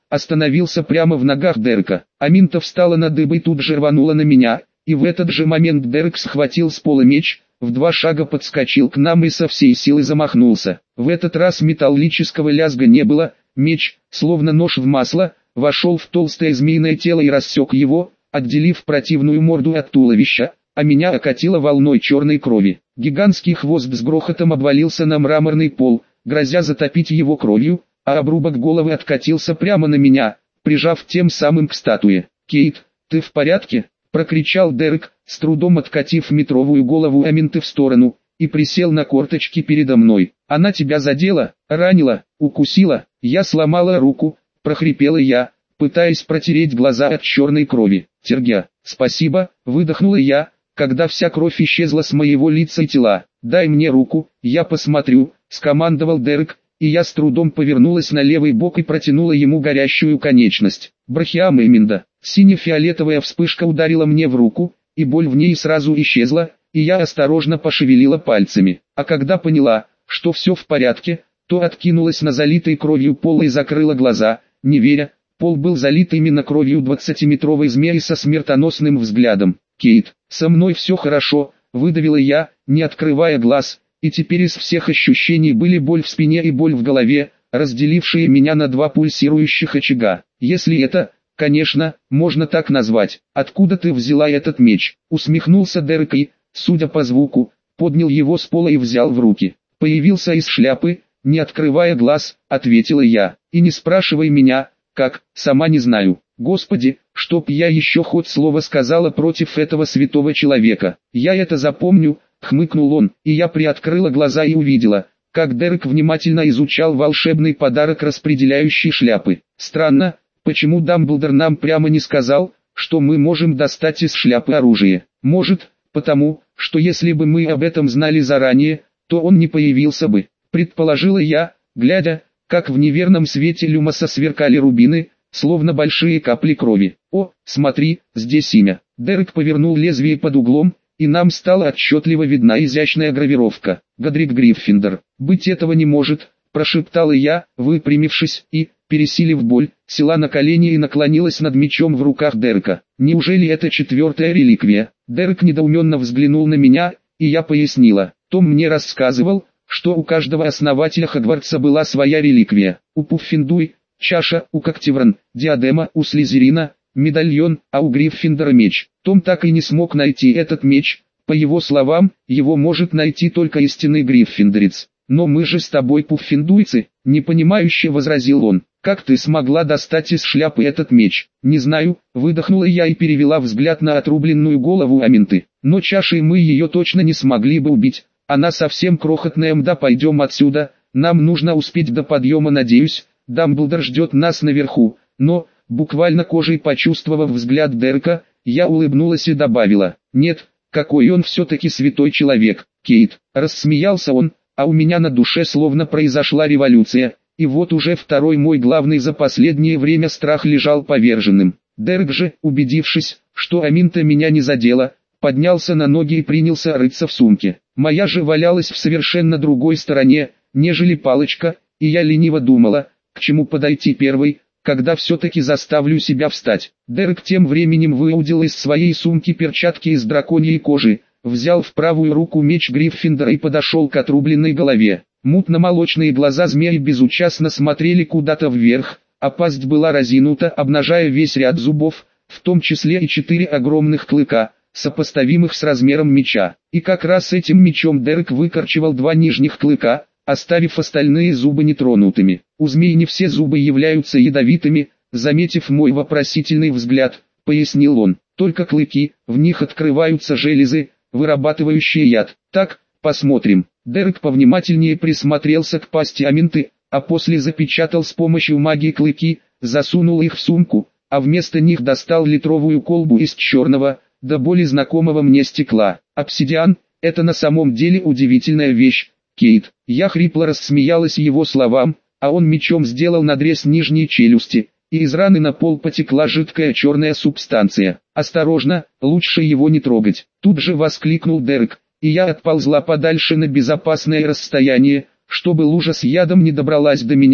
остановился прямо в ногах Дерека. Аминта встала на дыбы и тут же рванула на меня, и в этот же момент Дерек схватил с пола меч, в 2 шага подскочил к нам и со всей силы замахнулся. В этот раз металлического лязга не было, меч, словно нож в масло, вошел в толстое змеиное тело и рассек его, отделив противную морду от туловища, а меня окатило волной черной крови. Гигантский хвост с грохотом обвалился на мраморный пол, грозя затопить его кровью, а обрубок головы откатился прямо на меня, прижав тем самым к статуе. «Кейт, ты в порядке?» — прокричал Дерек, с трудом откатив метровую голову Аминты в сторону, и присел на корточки передо мной. «Она тебя задела, ранила, укусила?» «Я сломала руку», — прохрипела я, пытаясь протереть глаза от черной крови. «Тергя, спасибо», — выдохнула я, когда вся кровь исчезла с моего лица и тела. «Дай мне руку, я посмотрю», — скомандовал Дерек, и я с трудом повернулась на левый бок и протянула ему горящую конечность. Брахиам Эминда. Сине-фиолетовая вспышка ударила мне в руку, и боль в ней сразу исчезла, и я осторожно пошевелила пальцами. А когда поняла, что все в порядке, то откинулась на залитый кровью пол и закрыла глаза, не веря. Пол был залит именно кровью 20-метровой змеи со смертоносным взглядом. «Кейт, со мной все хорошо», — выдавила я, не открывая глаз, и теперь из всех ощущений были боль в спине и боль в голове, разделившие меня на 2 пульсирующих очага. «Если это, конечно, можно так назвать. Откуда ты взяла этот меч?» — усмехнулся Дерек и, судя по звуку, поднял его с пола и взял в руки. «Появился из шляпы, не открывая глаз», — ответила я. «И не спрашивай меня, как, сама не знаю. Господи, чтоб я еще хоть слово сказала против этого святого человека. Я это запомню», — хмыкнул он, и я приоткрыла глаза и увидела, как Дерек внимательно изучал волшебный подарок распределяющей шляпы. «Странно, почему Дамблдор нам прямо не сказал, что мы можем достать из шляпы оружие? Может, потому, что если бы мы об этом знали заранее, то он не появился бы», — предположила я, глядя, как в неверном свете люмоса сверкали рубины, словно большие капли крови. «О, смотри, здесь имя». Дерек повернул лезвие под углом, и нам стала отчетливо видна изящная гравировка. «Годрик Гриффиндор». «Быть этого не может», — прошептала я, выпрямившись, и, пересилив боль, села на колени и наклонилась над мечом в руках Дерека. «Неужели это 4-я реликвия?» Дерек недоуменно взглянул на меня, и я пояснила. «Том мне рассказывал, что у каждого основателя Хогвартса была своя реликвия. У Пуффиндуй — чаша, у Когтевран — диадема, у Слизерина — медальон, а у Гриффиндора меч. Том так и не смог найти этот меч. По его словам, его может найти только истинный гриффиндорец. Но мы же с тобой пуффиндуйцы», — непонимающе возразил он. «Как ты смогла достать из шляпы этот меч?» «Не знаю», — выдохнула я и перевела взгляд на отрубленную голову Аминты. «Но чашей мы ее точно не смогли бы убить. Она совсем крохотная. Да, пойдем отсюда, нам нужно успеть до подъема. Надеюсь, Дамблдор ждет нас наверху». Но, буквально кожей почувствовав взгляд Дерека, я улыбнулась и добавила: «Нет, какой он все-таки святой человек, Кейт». Рассмеялся он, а у меня на душе словно произошла революция, и вот уже второй мой главный за последнее время страх лежал поверженным. Дерек же, убедившись, что Аминта меня не задела, поднялся на ноги и принялся рыться в сумке. Моя же валялась в совершенно другой стороне, нежели палочка, и я лениво думала, к чему подойти первой, когда все-таки заставлю себя встать. Дерек тем временем выудил из своей сумки перчатки из драконьей кожи, взял в правую руку меч Гриффиндора и подошел к отрубленной голове. Мутно-молочные глаза змеи безучастно смотрели куда-то вверх, а пасть была разинута, обнажая весь ряд зубов, в том числе и 4 огромных клыка, сопоставимых с размером меча. И как раз этим мечом Дерек выкорчевал 2 нижних клыка, оставив остальные зубы нетронутыми. У змей не все зубы являются ядовитыми, заметив мой вопросительный взгляд, пояснил он. Только клыки, в них открываются железы, вырабатывающие яд. Так, посмотрим. Дерек повнимательнее присмотрелся к пасти Аминты, а после запечатал с помощью магии клыки, засунул их в сумку, а вместо них достал литровую колбу из черного, до боли знакомого мне стекла. Обсидиан — это на самом деле удивительная вещь, Кейт. Я хрипло рассмеялась его словам, а он мечом сделал надрез нижней челюсти, и из раны на пол потекла жидкая черная субстанция. «Осторожно, лучше его не трогать», — тут же воскликнул Дерек, и я отползла подальше на безопасное расстояние, чтобы лужа с ядом не добралась до меня,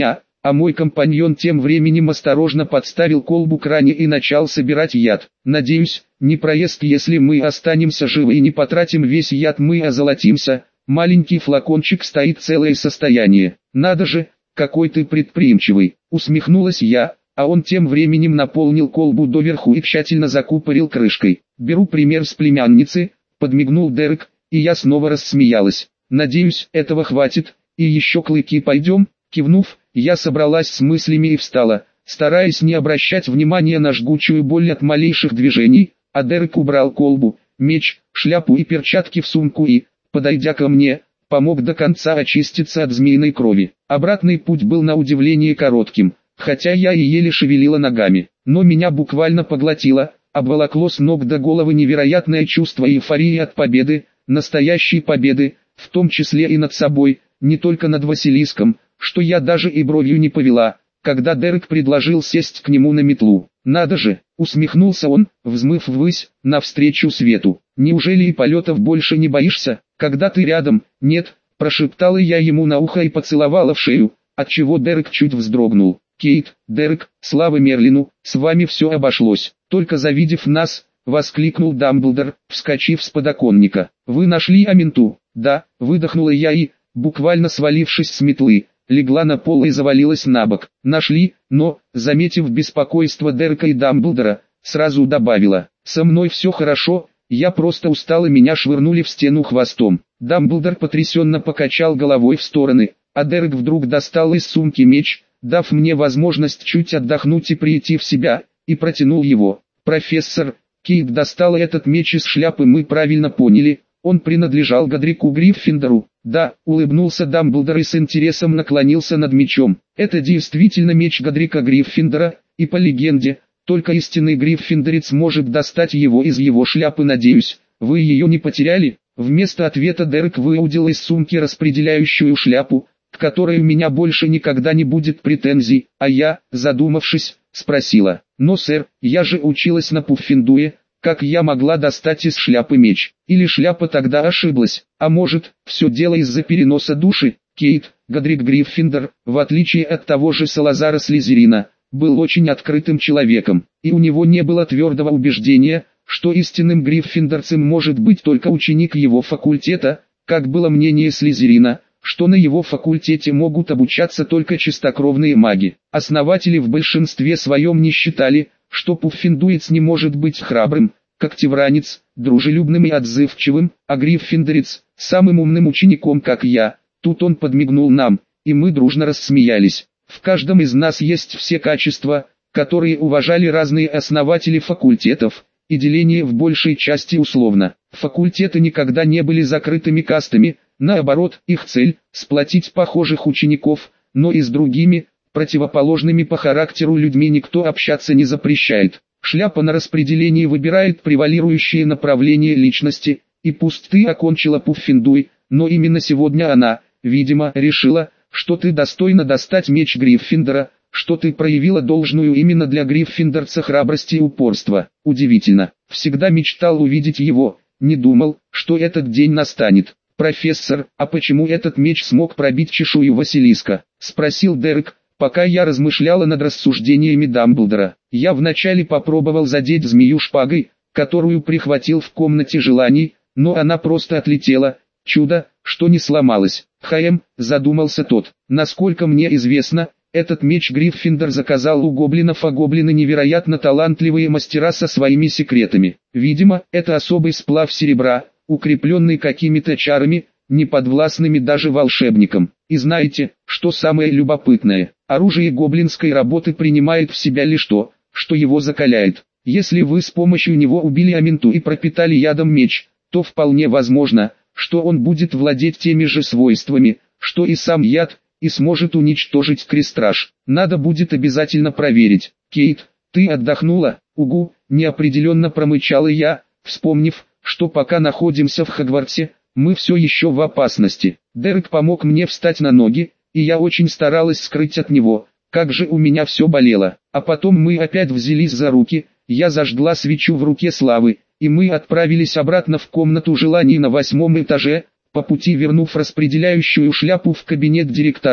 а мой компаньон тем временем осторожно подставил колбу к ране и начал собирать яд. Надеюсь, не проезд, если мы останемся живы и не потратим весь яд, мы озолотимся. Маленький флакончик стоит целое состояние. Надо же, какой ты предприимчивый, усмехнулась я, а он тем временем наполнил колбу доверху и тщательно закупорил крышкой. Беру пример с племянницы, подмигнул Дерек, и я снова рассмеялась. Надеюсь, этого хватит, и еще клыки пойдем. Кивнув, я собралась с мыслями и встала, стараясь не обращать внимания на жгучую боль от малейших движений, а Дерек убрал колбу, меч, шляпу и перчатки в сумку и, подойдя ко мне, помог до конца очиститься от змеиной крови. Обратный путь был на удивление коротким, хотя я и еле шевелила ногами, но меня буквально поглотило, обволокло с ног до головы невероятное чувство эйфории от победы, настоящей победы, в том числе и над собой, не только над Василиском, что я даже и бровью не повела, когда Дерек предложил сесть к нему на метлу. «Надо же!» — усмехнулся он, взмыв ввысь, навстречу свету. «Неужели и полетов больше не боишься, когда ты рядом?» «Нет», — прошептала я ему на ухо и поцеловала в шею, отчего Дерек чуть вздрогнул. «Кейт, Дерек, слава Мерлину, с вами все обошлось». Только завидев нас, воскликнул Дамблдор, вскочив с подоконника. «Вы нашли Аминту?» «Да», — выдохнула я и, буквально свалившись с метлы, легла на пол и завалилась на бок. «Нашли», но, заметив беспокойство Дерека и Дамблдора, сразу добавила: «Со мной все хорошо, я просто устала, меня швырнули в стену хвостом». Дамблдор потрясенно покачал головой в стороны, а Дерек вдруг достал из сумки меч, дав мне возможность чуть отдохнуть и прийти в себя, и протянул его. «Профессор, Кейт достала этот меч из шляпы, мы правильно поняли, он принадлежал Годрику Гриффиндору?» «Да», — улыбнулся Дамблдор и с интересом наклонился над мечом. «Это действительно меч Годрика Гриффиндора, и по легенде, только истинный гриффиндорец может достать его из его шляпы. Надеюсь, вы ее не потеряли?» Вместо ответа Дерек выудил из сумки распределяющую шляпу, к которой у меня больше никогда не будет претензий, а я, задумавшись, спросила: «Но, сэр, я же училась на Пуффендуе, как я могла достать из шляпы меч? Или шляпа тогда ошиблась? А может, все дело из-за переноса души?» Кейт, Годрик Гриффиндор, в отличие от того же Салазара Слизерина, был очень открытым человеком, и у него не было твердого убеждения, что истинным гриффиндорцем может быть только ученик его факультета, как было мнение Слизерина, что на его факультете могут обучаться только чистокровные маги. Основатели в большинстве своем не считали, что пуффендуец не может быть храбрым, когтевранец, дружелюбным и отзывчивым, а гриффиндорец, самым умным учеником, как я. Тут он подмигнул нам, и мы дружно рассмеялись. В каждом из нас есть все качества, которые уважали разные основатели факультетов, и деление в большей части условно. Факультеты никогда не были закрытыми кастами, наоборот, их цель – сплотить похожих учеников, но и с другими, противоположными по характеру людьми никто общаться не запрещает. Шляпа на распределении выбирает превалирующее направление личности, и пусть ты окончила Пуффендуй, но именно сегодня она, видимо, решила, что ты достойна достать меч Гриффиндора, что ты проявила должную именно для гриффиндорца храбрость и упорство. Удивительно, всегда мечтал увидеть его, не думал, что этот день настанет. «Профессор, а почему этот меч смог пробить чешую Василиска?» — спросил Дерек, пока я размышляла над рассуждениями Дамблдора. «Я вначале попробовал задеть змею шпагой, которую прихватил в комнате желаний, но она просто отлетела. Чудо, что не сломалась». Задумался тот. «Насколько мне известно, этот меч Гриффиндор заказал у гоблинов, а гоблины невероятно талантливые мастера со своими секретами. Видимо, это особый сплав серебра, укрепленный какими-то чарами, неподвластными даже волшебникам. И знаете, что самое любопытное? Оружие гоблинской работы принимает в себя лишь то, что его закаляет. Если вы с помощью него убили Аминту и пропитали ядом меч, то вполне возможно, что он будет владеть теми же свойствами, что и сам яд, и сможет уничтожить крестраж. Надо будет обязательно проверить. «Кейт, ты отдохнула?» «Угу», неопределенно промычала я, вспомнив, что пока находимся в Хогвартсе, мы все еще в опасности. Дерек помог мне встать на ноги, и я очень старалась скрыть от него, как же у меня все болело. А потом мы опять взялись за руки, я зажгла свечу в руке Славы, и мы отправились обратно в комнату желаний на 8-м этаже, по пути вернув распределяющую шляпу в кабинет директора,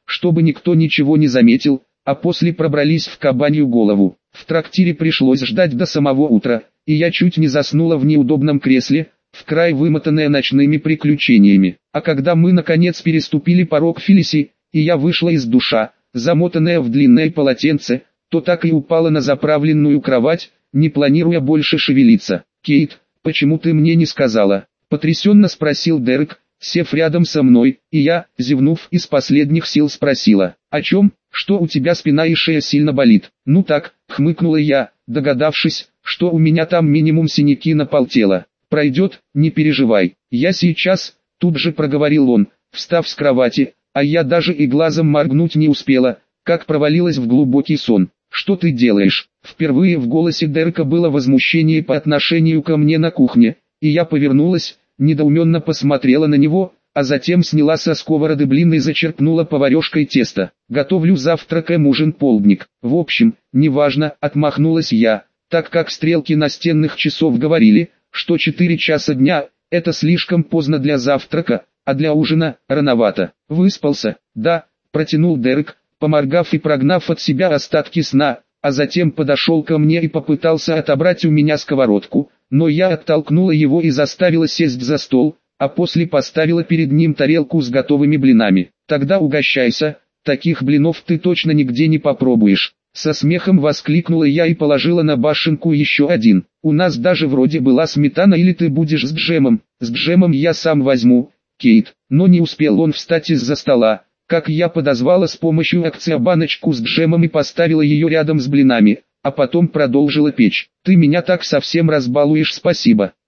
чтобы никто ничего не заметил, а после пробрались в Кабанью Голову. В трактире пришлось ждать до самого утра, и я чуть не заснула в неудобном кресле, в край вымотанная ночными приключениями. А когда мы наконец переступили порог Филиси, и я вышла из душа, замотанная в длинное полотенце, то так и упала на заправленную кровать, не планируя больше шевелиться. «Кейт, почему ты мне не сказала?» — потрясенно спросил Дерек, сев рядом со мной, и я, зевнув из последних сил, спросила: «О чем? Что у тебя спина и шея сильно болит?» «Ну так», — хмыкнула я, догадавшись, что у меня там минимум синяки на полтела. «Пройдет, не переживай, я сейчас», — тут же проговорил он, встав с кровати, а я даже и глазом моргнуть не успела, как провалилась в глубокий сон. «Что ты делаешь?» Впервые в голосе Дерека было возмущение по отношению ко мне на кухне, и я повернулась, недоуменно посмотрела на него, а затем сняла со сковороды блин и зачерпнула поварешкой тесто. «Готовлю завтракаем ужин полдник». «В общем, неважно», — отмахнулась я, так как стрелки настенных часов говорили, что 4 часа дня — это слишком поздно для завтрака, а для ужина — рановато. «Выспался?» «Да», — протянул Дерек, поморгав и прогнав от себя остатки сна, а затем подошел ко мне и попытался отобрать у меня сковородку, но я оттолкнула его и заставила сесть за стол, а после поставила перед ним тарелку с готовыми блинами. «Тогда угощайся, таких блинов ты точно нигде не попробуешь». Со смехом воскликнула я и положила на башенку еще один. «У нас даже вроде была сметана, или ты будешь с джемом?» «С джемом я сам возьму, Кейт». Но не успел он встать из-за стола, как я подозвала с помощью акция баночку с джемом и поставила ее рядом с блинами, а потом продолжила печь. «Ты меня так совсем разбалуешь, спасибо».